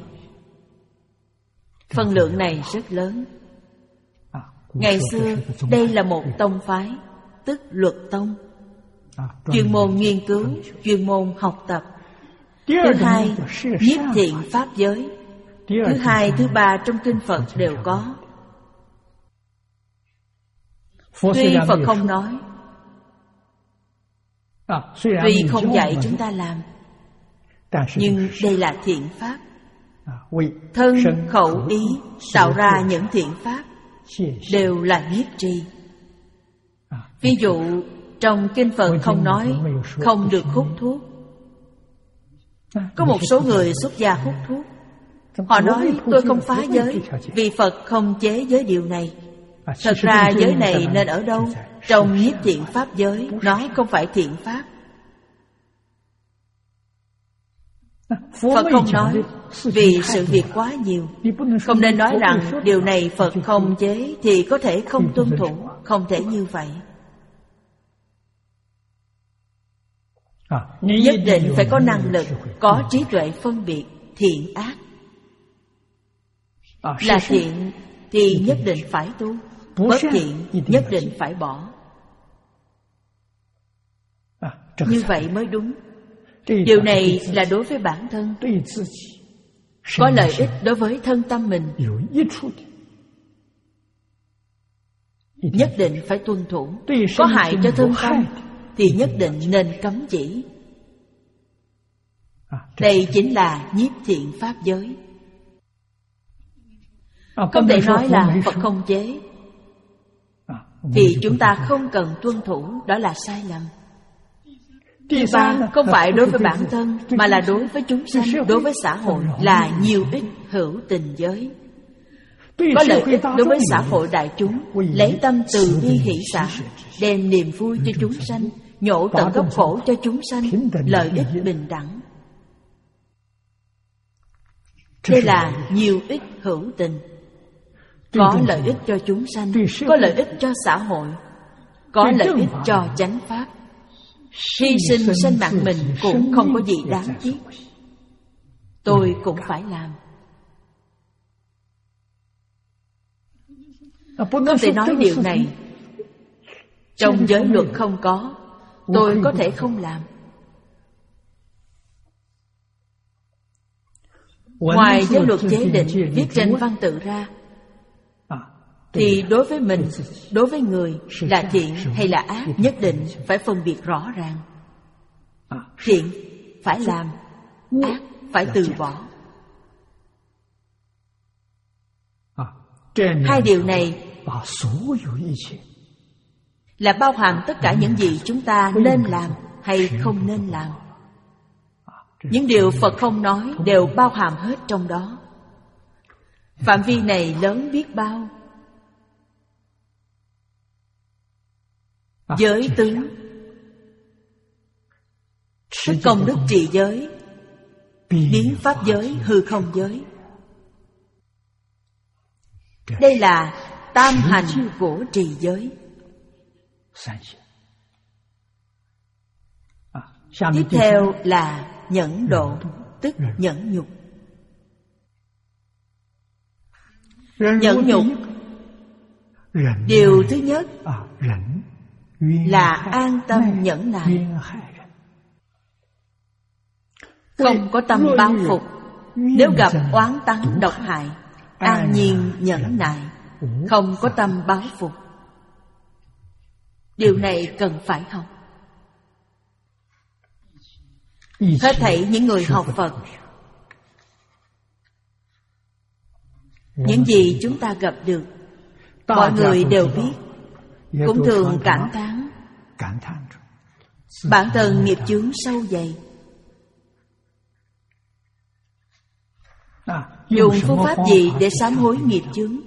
[SPEAKER 2] Phân lượng này rất lớn. Ngày xưa đây là một tông phái, tức Luật Tông, chuyên môn nghiên cứu, chuyên môn học tập. Thứ hai, nhiếp thiện pháp giới. Thứ hai, thứ ba trong kinh Phật đều có. Tuy Phật không nói, tuy không dạy chúng ta làm, nhưng đây là thiện pháp. Thân, khẩu, ý tạo ra những thiện pháp đều là nhiếp trì. Ví dụ trong kinh Phật không nói không được hút thuốc. Có một số người xuất gia hút thuốc. Họ nói tôi không phá giới vì Phật không chế giới điều này. Thật ra giới này nên ở đâu? Trong nhiếp thiện pháp giới. Nó không phải thiện pháp. Phật không nói vì sự việc quá nhiều. Không nên nói rằng điều này Phật không chế thì có thể không tuân thủ. Không thể như vậy. Nhất định phải có năng lực, có trí tuệ phân biệt thiện ác. Là thiện thì nhất định phải tu, bất thiện nhất định phải bỏ. Như vậy mới đúng. Điều này là đối với bản thân, có lợi ích đối với thân tâm mình, nhất định phải tuân thủ. Có hại cho thân tâm thì nhất định nên cấm chỉ. Đây chính là nhiếp thiện pháp giới. Không thể nói là Phật không chế thì chúng ta không cần tuân thủ. Đó là sai lầm. Thứ ba, không phải đối với bản thân mà là đối với chúng sanh, đối với xã hội, là nhiều ích hữu tình giới. Có lợi ích đối với xã hội đại chúng, lấy tâm từ bi hỷ xả, đem niềm vui cho chúng sanh, nhổ tận gốc khổ cho chúng sanh, lợi ích bình đẳng. Đây là nhiều ích hữu tình. Có lợi ích cho chúng sanh, có lợi ích cho xã hội, có lợi ích cho chánh pháp. Hy sinh sinh mạng mình cũng không có gì đáng tiếc. Tôi cũng phải làm. Không thể nói điều này trong giới luật không có, tôi có thể không làm. Ngoài giới luật chế định viết trên văn tự ra, thì đối với mình, đối với người, là thiện hay là ác, nhất định phải phân biệt rõ ràng. Thiện phải làm, ác phải từ bỏ. Hai điều này là bao hàm tất cả những gì chúng ta nên làm hay không nên làm. Những điều Phật không nói đều bao hàm hết trong đó. Phạm vi này lớn biết bao. Giới tướng, tức công đức trì giới, biến pháp giới, hư không giới. Đây là tam hành của trì giới. Tiếp theo là nhẫn độ, tức nhẫn nhục. Nhẫn nhục, điều thứ nhất là an tâm nhẫn nại, không có tâm báo phục. Nếu gặp oán tắng độc hại, an nhiên nhẫn nại, không có tâm báo phục. Điều này cần phải học. Hết thảy những người học Phật, những gì chúng ta gặp được, mọi người đều biết, cũng thường cảm thán bản thân nghiệp chướng sâu dày. Dùng phương pháp gì để sám hối nghiệp chướng?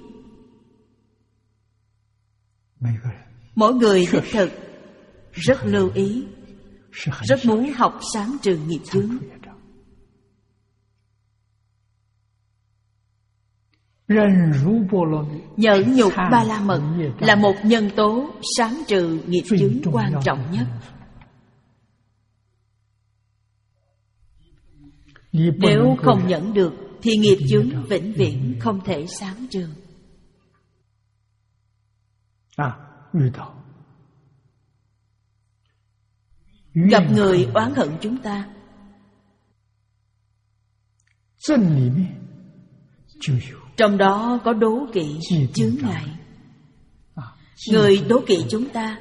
[SPEAKER 2] Mỗi người đích thực rất lưu ý, rất muốn học sám trừ nghiệp chướng. Nhẫn nhục ba la mật là một nhân tố sám trừ nghiệp chướng quan trọng nhất. Nếu không nhẫn được thì nghiệp chướng vĩnh viễn không thể sáng trường. Gặp người oán hận chúng ta, trong đó có đố kỵ chướng ngại. Người đố kỵ chúng ta,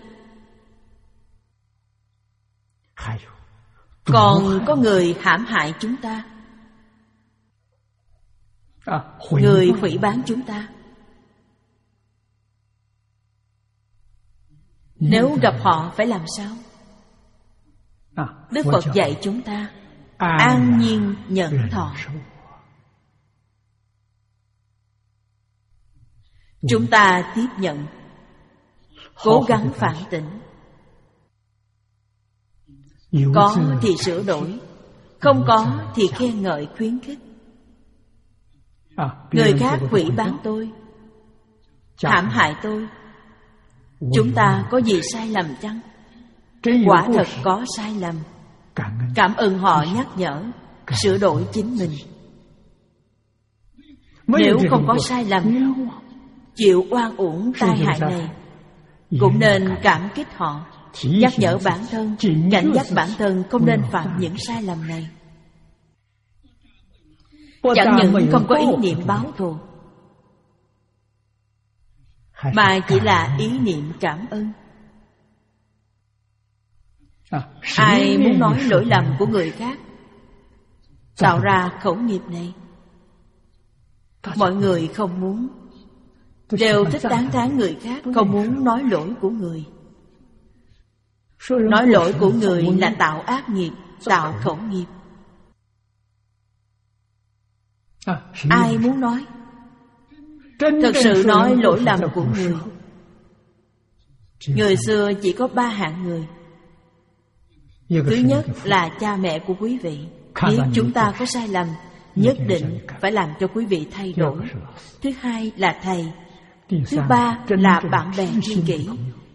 [SPEAKER 2] còn có người hãm hại chúng ta, người phỉ báng chúng ta. Nếu gặp họ phải làm sao? Đức Phật dạy chúng ta an nhiên nhẫn thọ. Chúng ta tiếp nhận, cố gắng phản tỉnh. Có thì sửa đổi, không có thì khen ngợi khuyến khích. Người khác phỉ báng tôi, hãm hại tôi, chúng ta có gì sai lầm chăng? Quả thật có sai lầm. Cảm ơn họ nhắc nhở, sửa đổi chính mình. Nếu không có sai lầm, chịu oan uổng tai hại này, cũng nên cảm kích họ, nhắc nhở bản thân, cảnh giác bản thân không nên phạm những sai lầm này. Chẳng những không có ý niệm báo thù, mà chỉ là ý niệm cảm ơn. Ai muốn nói lỗi lầm của người khác, tạo ra khẩu nghiệp này? Mọi người không muốn, đều thích tán thán người khác, không muốn nói lỗi của người. Nói lỗi của người là tạo ác nghiệp, tạo khẩu nghiệp. Ai muốn nói? Thực sự nói lỗi lầm của người. Người xưa chỉ có ba hạng người. Thứ nhất là cha mẹ của quý vị, biết chúng ta có sai lầm, nhất định phải làm cho quý vị thay đổi. Thứ hai là thầy. Thứ ba là bạn bè tri kỷ.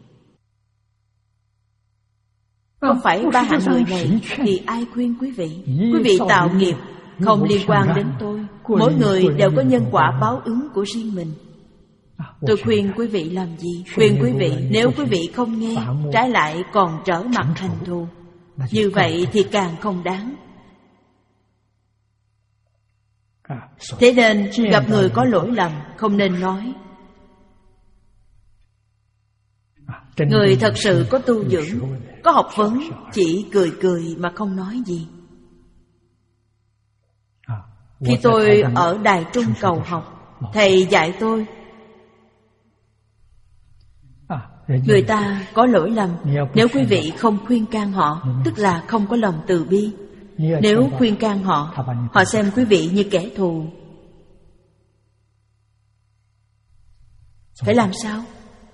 [SPEAKER 2] Không phải ba hạng người này thì ai khuyên quý vị? Quý vị tạo nghiệp không liên quan đến tôi. Mỗi người đều có nhân quả báo ứng của riêng mình. Tôi khuyên quý vị làm gì? Khuyên quý vị, nếu quý vị không nghe, trái lại còn trở mặt thành thù, như vậy thì càng không đáng. Thế nên gặp người có lỗi lầm không nên nói. Người thật sự có tu dưỡng, có học vấn, chỉ cười cười mà không nói gì. Khi tôi ở Đài Trung cầu học, thầy dạy tôi, người ta có lỗi lầm, nếu quý vị không khuyên can họ, tức là không có lòng từ bi. Nếu khuyên can họ, họ xem quý vị như kẻ thù. Phải làm sao?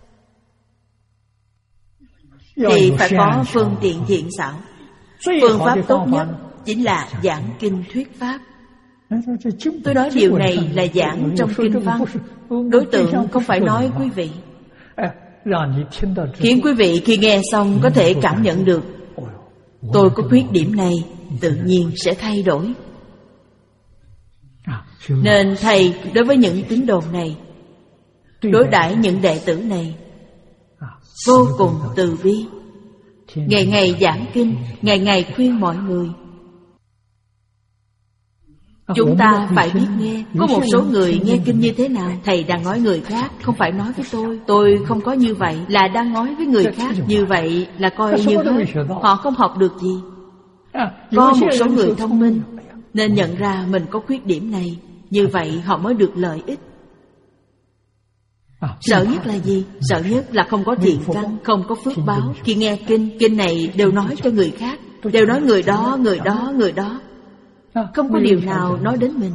[SPEAKER 2] Thì phải có phương tiện thiện xảo. Phương pháp tốt nhất chính là giảng kinh thuyết pháp. Tôi nói điều này là giảng trong kinh văn. Đối tượng không phải nói quý vị, khiến quý vị khi nghe xong có thể cảm nhận được tôi có khuyết điểm này, tự nhiên sẽ thay đổi. Nên thầy đối với những tín đồ này, đối đãi những đệ tử này vô cùng từ bi, ngày ngày giảng kinh, ngày ngày khuyên mọi người. Chúng ta phải biết nghe. Có một số người nghe kinh như thế nào? Thầy đang nói người khác, không phải nói với tôi. Tôi không có như vậy, là đang nói với người khác. Như vậy là coi như hết. Họ không học được gì. Có một số người thông minh nên nhận ra mình có khuyết điểm này, như vậy họ mới được lợi ích. Sợ nhất là gì? Sợ nhất là không có thiện căn, không có phước báo. Khi nghe kinh, kinh này đều nói cho người khác, đều nói người đó, người đó, người đó, không có điều nào nói đến mình.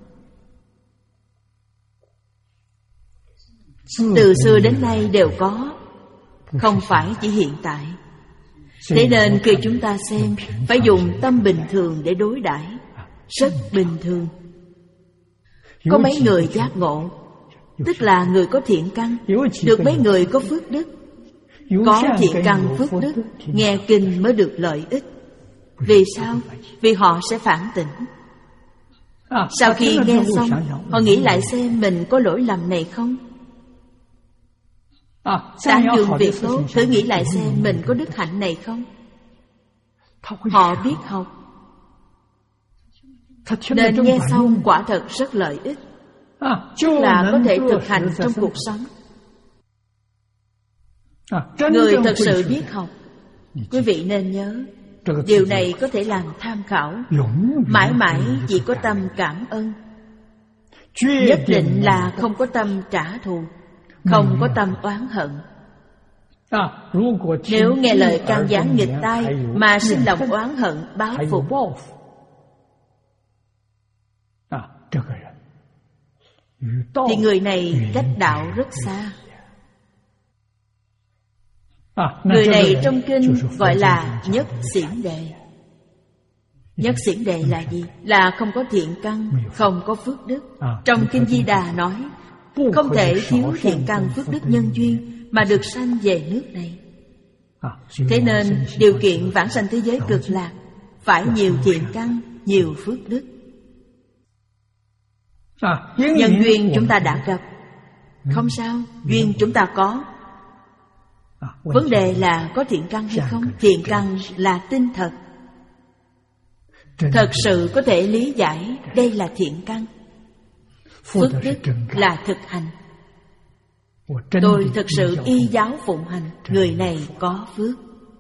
[SPEAKER 2] Từ xưa đến nay đều có, không phải chỉ hiện tại. Thế nên khi chúng ta xem, phải dùng tâm bình thường để đối đãi, rất bình thường. Có mấy người giác ngộ, tức là người có thiện căn, được mấy người có phước đức. Có thiện căn phước đức, nghe kinh mới được lợi ích. Vì sao? Vì họ sẽ phản tỉnh. Sau khi nghe xong, họ nghĩ lại xem mình có lỗi lầm này không. Tán dương việc tốt, thử nghĩ lại xem mình có đức hạnh này không. Họ biết học, nên nghe xong quả thật rất lợi ích, là có thể thực hành trong cuộc sống. Người thật sự biết học, quý vị nên nhớ, điều này có thể làm tham khảo, mãi mãi chỉ có tâm cảm ơn. Nhất định là không có tâm trả thù, không có tâm oán hận. Nếu nghe lời can gián nghịch tai mà sinh lòng oán hận báo phục, thì người này cách đạo rất xa. Người này trong kinh gọi là nhất xiển đệ. Nhất xiển đệ là gì? Là không có thiện căn, không có phước đức. Trong kinh Di Đà nói, không thể thiếu thiện căn phước đức nhân duyên mà được sanh về nước này. Thế nên điều kiện vãng sanh thế giới cực lạc phải nhiều thiện căn, nhiều phước đức. Nhân duyên chúng ta đã gặp, không sao, duyên chúng ta có. Vấn đề là có thiện căn hay không? Thiện căn là tin thật, thật sự có thể lý giải đây là thiện căn. Phước đức là thực hành. Tôi thực sự y giáo phụng hành, người này có phước.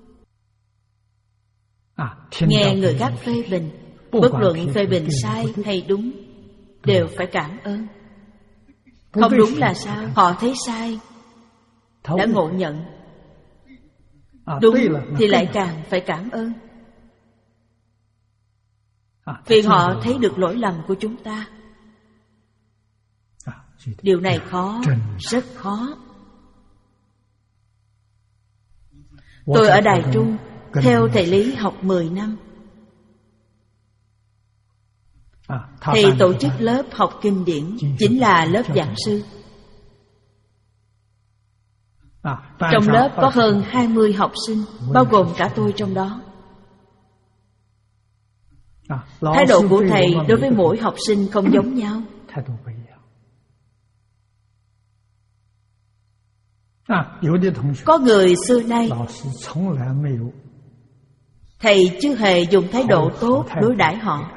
[SPEAKER 2] Nghe người khác phê bình, bất luận phê bình sai hay đúng, đều phải cảm ơn. Không đúng là sao? Họ thấy sai, đã ngộ nhận. Đúng thì lại càng phải cảm ơn, vì họ thấy được lỗi lầm của chúng ta. Điều này khó, rất khó. Tôi ở Đài Trung theo thầy Lý học mười năm. Thầy tổ chức lớp học kinh điển, chính là lớp giảng sư. Trong lớp có hơn hai mươi học sinh, bao gồm cả tôi trong đó. Thái độ của thầy đối với mỗi học sinh không giống nhau. Có người xưa nay thầy chưa hề dùng thái độ tốt đối đãi họ.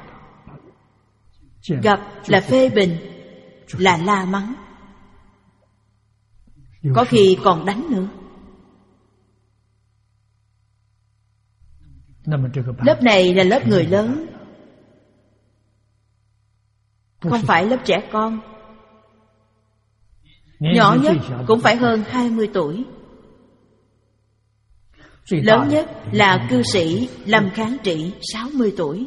[SPEAKER 2] Gặp là phê bình, là la mắng, có khi còn đánh nữa. Lớp này là lớp người lớn, không phải lớp trẻ con. Nhỏ nhất cũng phải hơn hai mươi tuổi. Lớn nhất là cư sĩ Lâm Kháng Trị, sáu mươi tuổi.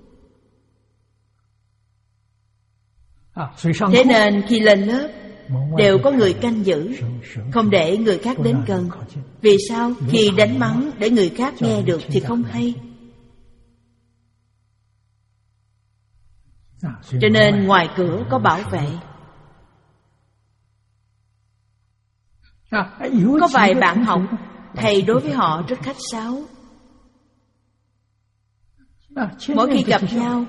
[SPEAKER 2] Thế nên khi lên lớp đều có người canh giữ, không để người khác đến gần. Vì sao? Khi đánh mắng để người khác nghe được thì không hay. Cho nên ngoài cửa có bảo vệ. Có vài bạn học, thầy đối với họ rất khách sáo. Mỗi khi gặp nhau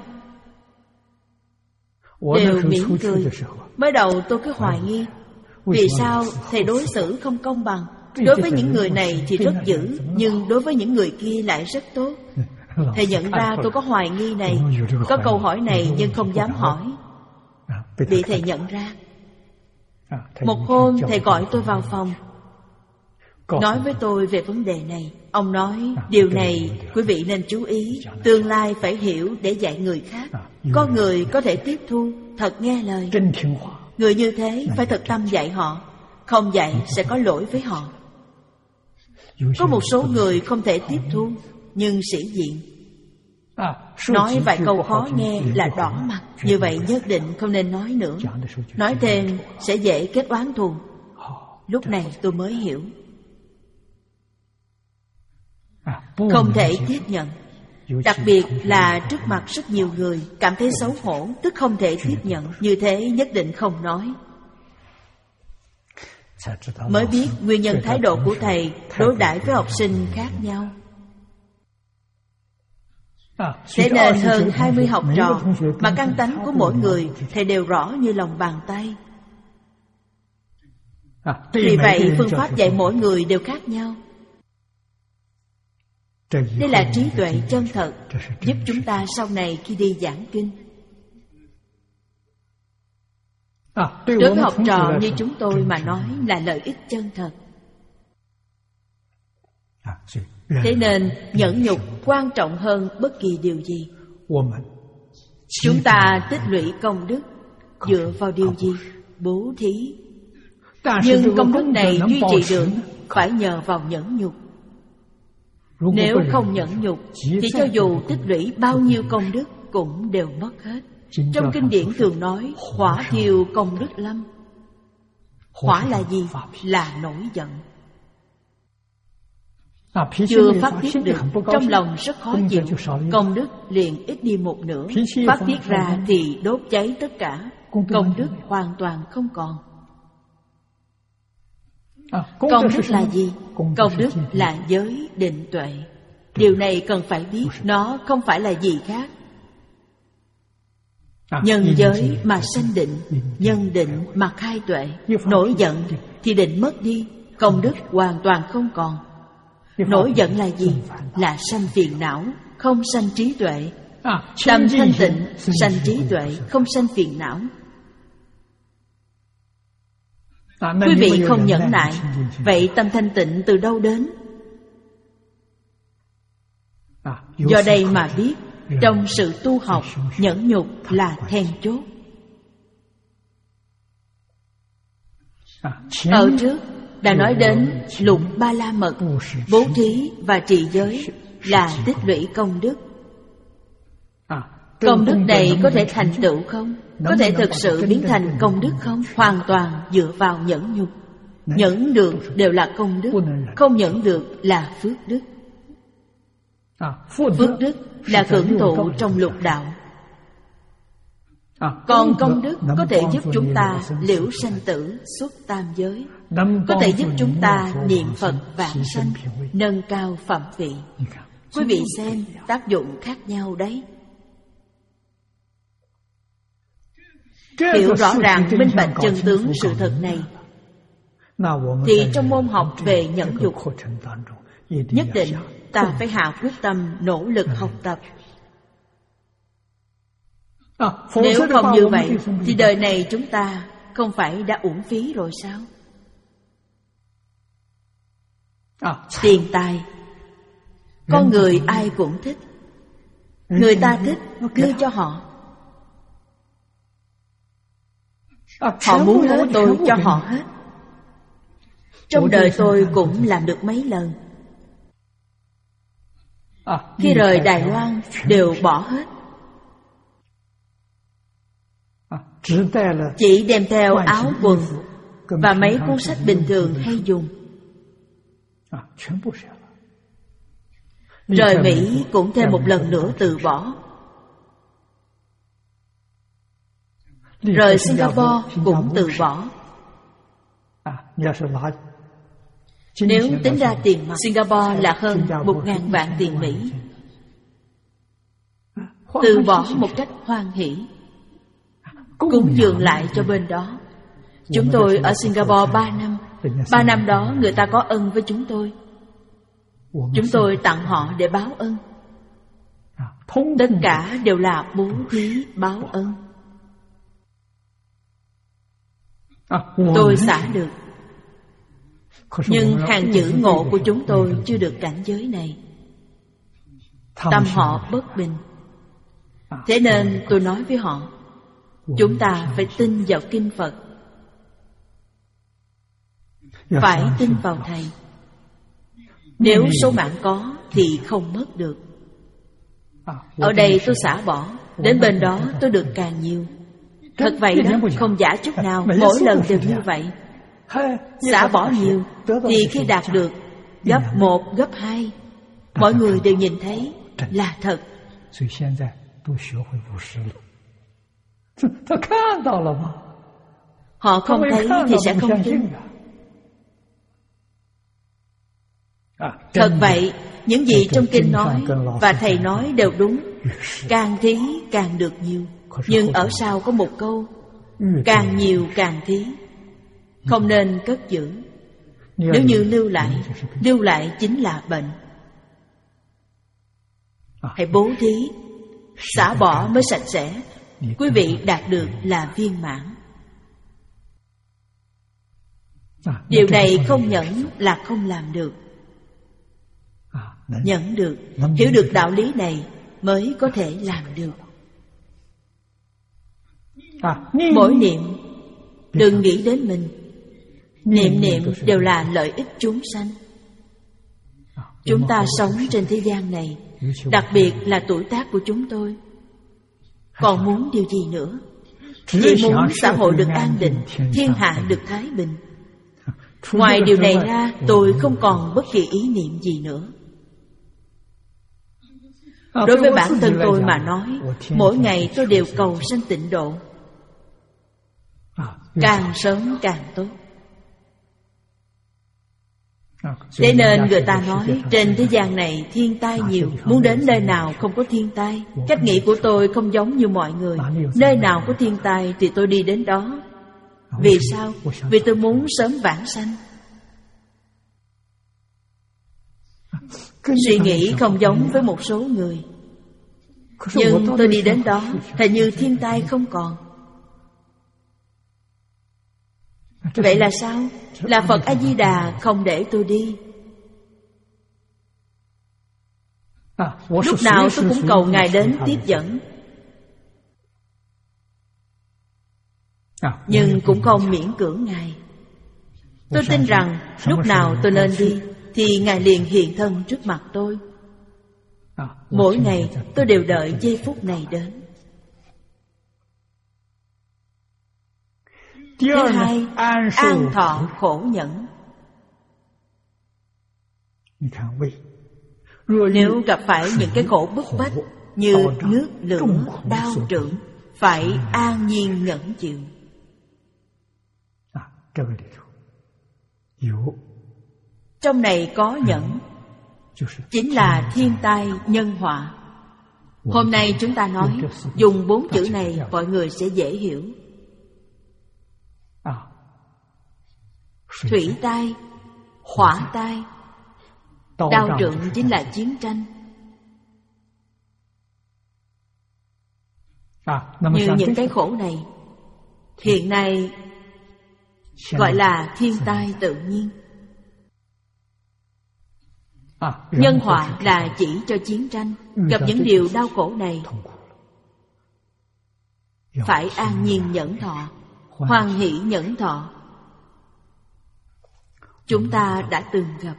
[SPEAKER 2] đều mỉm cười. Mới đầu tôi cứ hoài nghi, vì sao thầy đối xử không công bằng? Đối với những người này thì rất dữ, nhưng đối với những người kia lại rất tốt. Thầy nhận ra tôi có hoài nghi này, có câu hỏi này nhưng không dám hỏi, bị thầy nhận ra. Một hôm thầy gọi tôi vào phòng, nói với tôi về vấn đề này. Ông nói, điều này quý vị nên chú ý, tương lai phải hiểu để dạy người khác. Có người có thể tiếp thu, thật nghe lời. Người như thế phải thật tâm dạy họ, không dạy sẽ có lỗi với họ. Có một số người không thể tiếp thu, nhưng sĩ diện, nói vài câu khó nghe là đỏ mặt. Như vậy nhất định không nên nói nữa. Nói thêm sẽ dễ kết oán thù. Lúc này tôi mới hiểu, không thể tiếp nhận. Đặc biệt là trước mặt rất nhiều người, cảm thấy xấu hổ, tức không thể tiếp nhận. Như thế nhất định không nói. Mới biết nguyên nhân thái độ của thầy đối đãi với học sinh khác nhau. Thế nên hơn hai mươi học trò mà căn tánh của mỗi người thầy đều rõ như lòng bàn tay. Vì vậy phương pháp dạy mỗi người đều khác nhau. Đây là trí tuệ chân thật, giúp chúng ta sau này khi đi giảng kinh. Đối với học trò như chúng tôi mà nói là lợi ích chân thật. Thế nên nhẫn nhục quan trọng hơn bất kỳ điều gì. Chúng ta tích lũy công đức dựa vào điều gì? Bố thí. Nhưng công đức này duy trì được phải nhờ vào nhẫn nhục. Nếu không nhẫn nhục thì cho dù tích lũy bao nhiêu công đức cũng đều mất hết. Trong kinh điển thường nói hỏa thiêu công đức lâm. Hỏa là gì? Là nổi giận. Chưa phát tiết được, trong lòng rất khó chịu, công đức liền ít đi một nửa. Phát tiết ra thì đốt cháy tất cả, công đức hoàn toàn không còn. Công đức là gì? Công đức là giới định tuệ. Điều này cần phải biết, nó không phải là gì khác. Nhân giới mà sanh định, nhân định mà khai tuệ. Nổi giận thì định mất đi, công đức hoàn toàn không còn. Nổi giận là gì? Là sanh phiền não, không sanh trí tuệ. Tâm thanh tịnh sanh trí tuệ, không sanh phiền não. Quý vị không nhẫn nại, vậy tâm thanh tịnh từ đâu đến? Do đây mà biết, trong sự tu học, nhẫn nhục là then chốt. Ở trước đã nói đến lục ba la mật, bố thí và trì giới là tích lũy công đức. Công đức này có thể thành tựu không? Có thể thực sự biến thành công đức không? Hoàn toàn dựa vào nhẫn nhục. Nhẫn được đều là công đức, không nhẫn được là phước đức. Phước đức là hưởng thụ trong lục đạo. Còn công đức có thể giúp chúng ta liễu sanh tử, xuất tam giới, có thể giúp chúng ta niệm Phật vãng sanh, nâng cao phẩm vị. Quý vị xem, tác dụng khác nhau đấy. Hiểu rõ ràng minh bạch chân tướng sự thật này, thì trong môn học về nhẫn nhục, nhất định ta phải hạ quyết tâm nỗ lực học tập. Nếu không như vậy thì đời này chúng ta không phải đã uổng phí rồi sao? Tiền tài, con người ai cũng thích. Người ta thích đưa cho họ, họ muốn hết tôi cho họ hết. Trong đời tôi cũng làm được mấy lần. Khi rời Đài Loan đều bỏ hết, chỉ đem theo áo quần và mấy cuốn sách bình thường hay dùng. Rời Mỹ cũng thêm một lần nữa từ bỏ. Rời Singapore cũng từ bỏ. Nếu tính ra tiền mặt, Singapore là hơn một ngàn vạn tiền Mỹ. Từ bỏ một cách hoan hỷ, cúng dường lại cho bên đó. Chúng tôi ở Singapore ba năm. Ba năm đó người ta có ân với chúng tôi, chúng tôi tặng họ để báo ân. Tất cả đều là bố thí báo ân. Tôi xả được, nhưng hàng chữ ngộ của chúng tôi chưa được cảnh giới này. Tâm họ bất bình. Thế nên tôi nói với họ, chúng ta phải tin vào kinh Phật, phải tin vào Thầy. Nếu số mạng có thì không mất được. Ở đây tôi xả bỏ, đến bên đó tôi được càng nhiều. Thật vậy đó, không giả chút nào. Mỗi lần đều như vậy. Xả bỏ nhiều thì khi đạt được gấp một, gấp hai, mọi người đều nhìn thấy là thật. Họ không thấy thì sẽ không tin. Thật vậy, những gì trong kinh nói và Thầy nói đều đúng, càng thí càng được nhiều. Nhưng ở sau có một câu: càng nhiều càng thí, không nên cất giữ. Nếu như lưu lại, lưu lại chính là bệnh. Hãy bố thí, xả bỏ mới sạch sẽ. Quý vị đạt được là viên mãn. Điều này không nhẫn là không làm được. Nhẫn được, hiểu được đạo lý này mới có thể làm được. Mỗi niệm đừng nghĩ đến mình. Niệm niệm đều là lợi ích chúng sanh. Chúng ta sống trên thế gian này, đặc biệt là tuổi tác của chúng tôi, còn muốn điều gì nữa? Chỉ muốn xã hội được an định, thiên hạ được thái bình. Ngoài điều này ra, tôi không còn bất kỳ ý niệm gì nữa. Đối với bản thân tôi mà nói, mỗi ngày tôi đều cầu sanh tịnh độ, càng sớm càng tốt. Thế nên người ta nói trên thế gian này thiên tai nhiều, muốn đến nơi nào không có thiên tai. Cách nghĩ của tôi không giống như mọi người. Nơi nào có thiên tai thì tôi đi đến đó. Vì sao? Vì tôi muốn sớm vãng sanh. Suy nghĩ không giống với một số người. Nhưng tôi đi đến đó, hình như thiên tai không còn. Vậy là sao? Là Phật A-di-đà không để tôi đi. Lúc nào tôi cũng cầu Ngài đến tiếp dẫn, nhưng cũng không miễn cưỡng Ngài. Tôi tin rằng lúc nào tôi nên đi thì Ngài liền hiện thân trước mặt tôi. Mỗi ngày tôi đều đợi giây phút này đến. Thứ hai, an thọ khổ nhẫn. Nếu gặp phải những cái khổ bức bách như nước lửa, đau trượng, phải an nhiên nhẫn chịu. Trong này có nhẫn, chính là thiên tai nhân họa. Hôm nay chúng ta nói, dùng bốn chữ này mọi người sẽ dễ hiểu. Thủy tai, hỏa tai, đao trượng chính là chiến tranh. Như những cái khổ này hiện nay gọi là thiên tai tự nhiên. Nhân họa là chỉ cho chiến tranh. Gặp những điều đau khổ này phải an nhiên nhẫn thọ, hoan hỷ nhẫn thọ. Chúng ta đã từng gặp.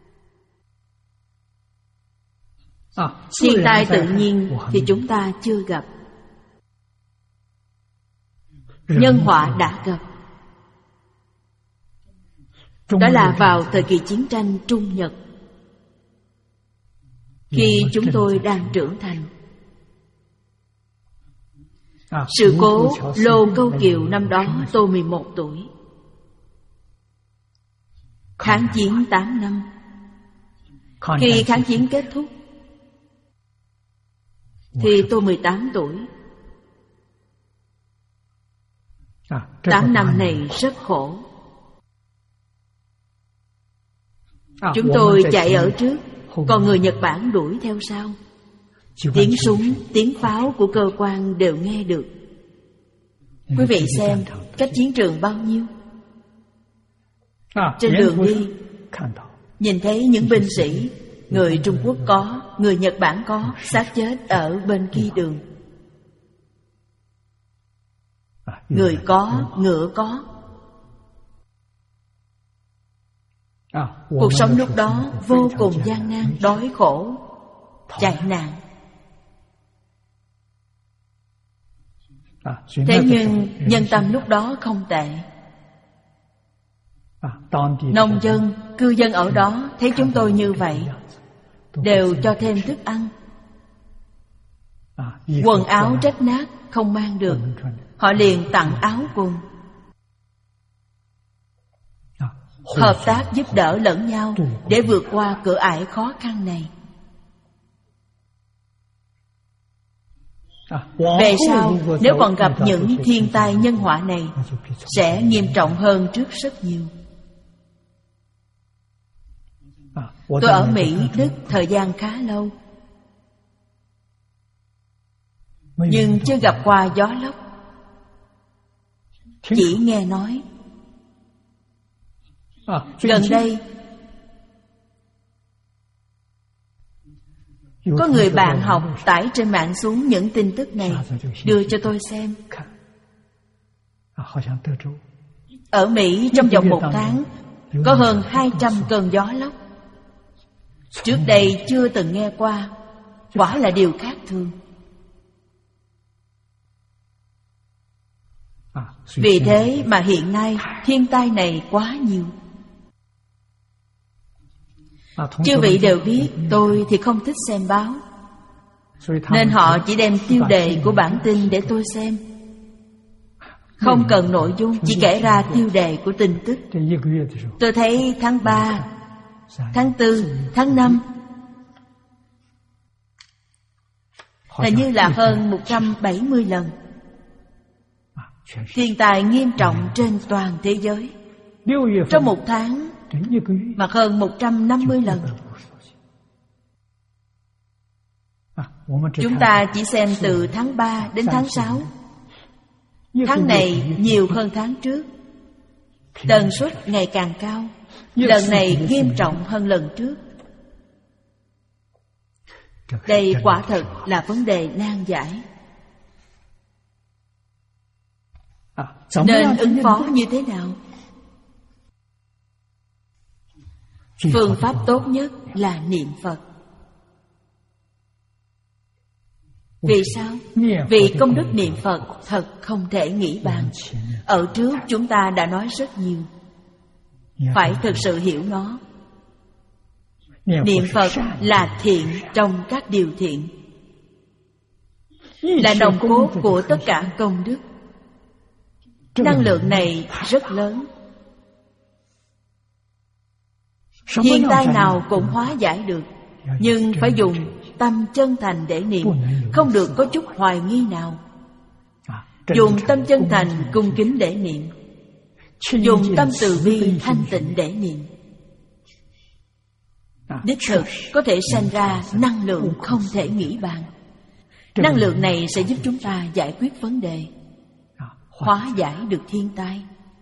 [SPEAKER 2] Thiên tai tự nhiên thì chúng ta chưa gặp. Nhân họa đã gặp. Đó là vào thời kỳ chiến tranh Trung Nhật, khi chúng tôi đang trưởng thành. Sự cố Lô Câu Kiều năm đó tôi mười một tuổi. Kháng chiến tám năm. Khi kháng chiến kết thúc thì tôi mười tám tuổi. Tám năm này rất khổ. Chúng tôi chạy ở trước, còn người Nhật Bản đuổi theo sau. Tiếng súng, tiếng pháo của cơ quan đều nghe được. Quý vị xem cách chiến trường bao nhiêu. Trên đường đi, nhìn thấy những binh sĩ, người Trung Quốc có, người Nhật Bản có, xác chết ở bên kia đường. Người có, ngựa có. Cuộc sống lúc đó vô cùng gian nan, đói khổ, chạy nạn. Thế nhưng nhân tâm lúc đó không tệ. Nông dân, cư dân ở đó thấy chúng tôi như vậy, đều cho thêm thức ăn. Quần áo rách nát không mang được, họ liền tặng áo quần. Hợp tác giúp đỡ lẫn nhau để vượt qua cửa ải khó khăn này. Về sau, nếu còn gặp những thiên tai nhân họa này, sẽ nghiêm trọng hơn trước rất nhiều. Tôi ở Mỹ, Đức thời gian khá lâu, nhưng chưa gặp qua gió lốc. Chỉ nghe nói. Gần đây có người bạn học tải trên mạng xuống những tin tức này, đưa cho tôi xem. Ở Mỹ trong vòng một tháng có hơn hai trăm cơn gió lốc. Trước đây chưa từng nghe qua, quả là điều khác thường. Vì thế mà hiện nay thiên tai này quá nhiều. Chư vị đều biết tôi thì không thích xem báo, nên họ chỉ đem tiêu đề của bản tin để tôi xem. Không cần nội dung, chỉ kể ra tiêu đề của tin tức. Tôi thấy tháng ba, tháng tư, tháng năm hình như là hơn một trăm bảy mươi lần. Thiên tai nghiêm trọng trên toàn thế giới. Trong một tháng mà hơn một trăm năm mươi lần. Chúng ta chỉ xem từ tháng ba đến tháng sáu. Tháng này nhiều hơn tháng trước, tần suất ngày càng cao. Lần này nghiêm trọng hơn lần trước. Đây quả thật là vấn đề nan giải. Nên ứng phó như thế nào? Phương pháp tốt nhất là niệm Phật. Vì sao? Vì công đức niệm Phật thật không thể nghĩ bàn. Ở trước chúng ta đã nói rất nhiều. Phải thực sự hiểu nó. Niệm Phật là thiện trong các điều thiện, là nòng cốt của tất cả công đức. Năng lượng này rất lớn. Thiên tai nào cũng hóa giải được, nhưng phải dùng tâm chân thành để niệm, không được có chút hoài nghi nào. Dùng tâm chân thành cung kính để niệm, dùng tâm từ bi thanh tịnh để niệm. Đích thực có thể sanh ra năng lượng không thể nghĩ bàn. Năng lượng này sẽ giúp chúng ta giải quyết vấn đề, hóa giải được thiên tai.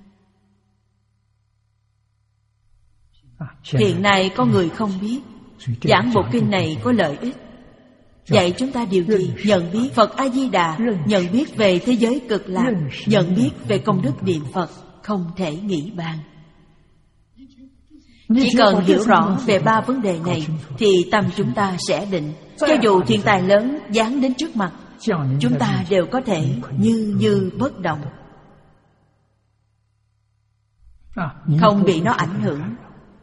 [SPEAKER 2] Hiện nay có người không biết giảng bộ kinh này có lợi ích. Dạy chúng ta điều gì? Nhận biết Phật A-di-đà, nhận biết về thế giới cực lạc, nhận biết về công đức niệm Phật không thể nghĩ bàn. Chỉ cần hiểu rõ về ba vấn đề này thì tâm chúng ta sẽ định. Cho dù thiên tai lớn giáng đến trước mặt, chúng ta đều có thể như như bất động, không bị nó ảnh hưởng,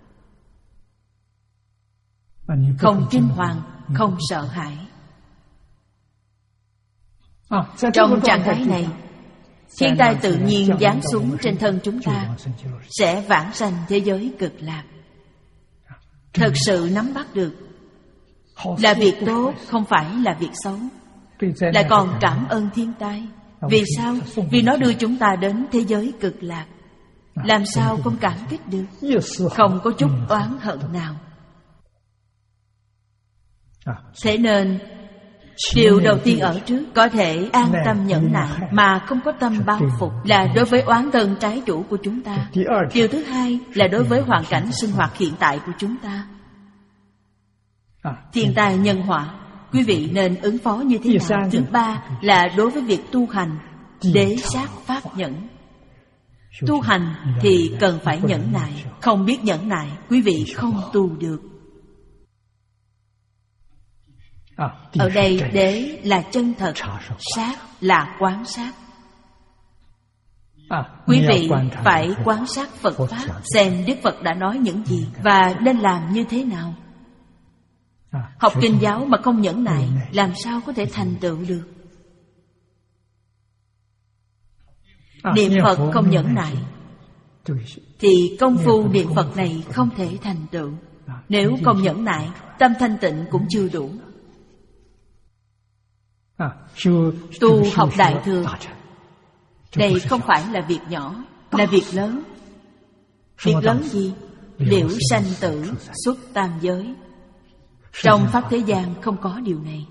[SPEAKER 2] không kinh hoàng, không sợ hãi. Trong trạng thái này, thiên tai tự nhiên giáng xuống trên thân chúng ta sẽ vãng sanh thế giới cực lạc. Thật sự nắm bắt được là việc tốt, không phải là việc xấu. Lại còn cảm ơn thiên tai. Vì sao? Vì nó đưa chúng ta đến thế giới cực lạc. Làm sao không cảm kích được? Không có chút oán hận nào. Thế nên điều đầu tiên ở trước có thể an tâm nhẫn nại mà không có tâm bao phục là đối với oán thân trái chủ của chúng ta. Điều thứ hai là đối với hoàn cảnh sinh hoạt hiện tại của chúng ta. Thiên tai nhân họa, quý vị nên ứng phó như thế nào? Thứ ba là đối với việc tu hành, đế sát pháp nhẫn. Tu hành thì cần phải nhẫn nại. Không biết nhẫn nại, quý vị không tu được. Ở đây đế là chân thật, sát là quán sát. Quý vị phải quán sát Phật Pháp, xem Đức Phật đã nói những gì và nên làm như thế nào. Học kinh giáo mà không nhẫn nại, làm sao có thể thành tựu được? Niệm Phật không nhẫn nại thì công phu niệm Phật này không thể thành tựu. Nếu không nhẫn nại, tâm thanh tịnh cũng chưa đủ. Tu học Đại Thừa, đây không phải là việc nhỏ, là việc lớn. Việc lớn gì? Liễu sanh tử, xuất tam giới. Trong pháp thế gian không có điều này.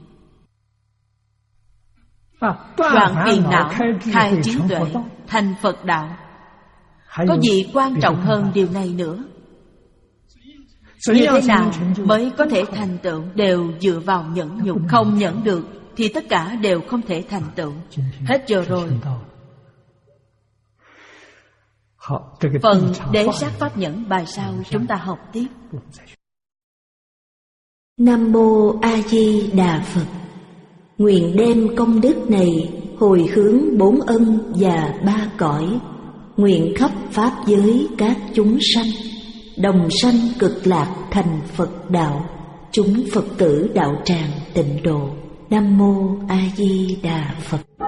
[SPEAKER 2] Đoạn phiền não, khai trí tuệ, thành Phật đạo. Có gì quan trọng hơn điều này nữa? Như thế nào mới có thể thành tựu? Đều dựa vào nhẫn nhục. Không nhẫn được thì tất cả đều không thể thành tựu. Hết giờ rồi. Phần đế sát pháp nhẫn bài sau chúng ta học tiếp.
[SPEAKER 1] Nam Mô A Di Đà Phật. Nguyện đem công đức này hồi hướng bốn ân và ba cõi, nguyện khắp pháp giới các chúng sanh đồng sanh cực lạc thành Phật đạo, chúng Phật tử đạo tràng tịnh độ. Nam Mô A Di Đà Phật.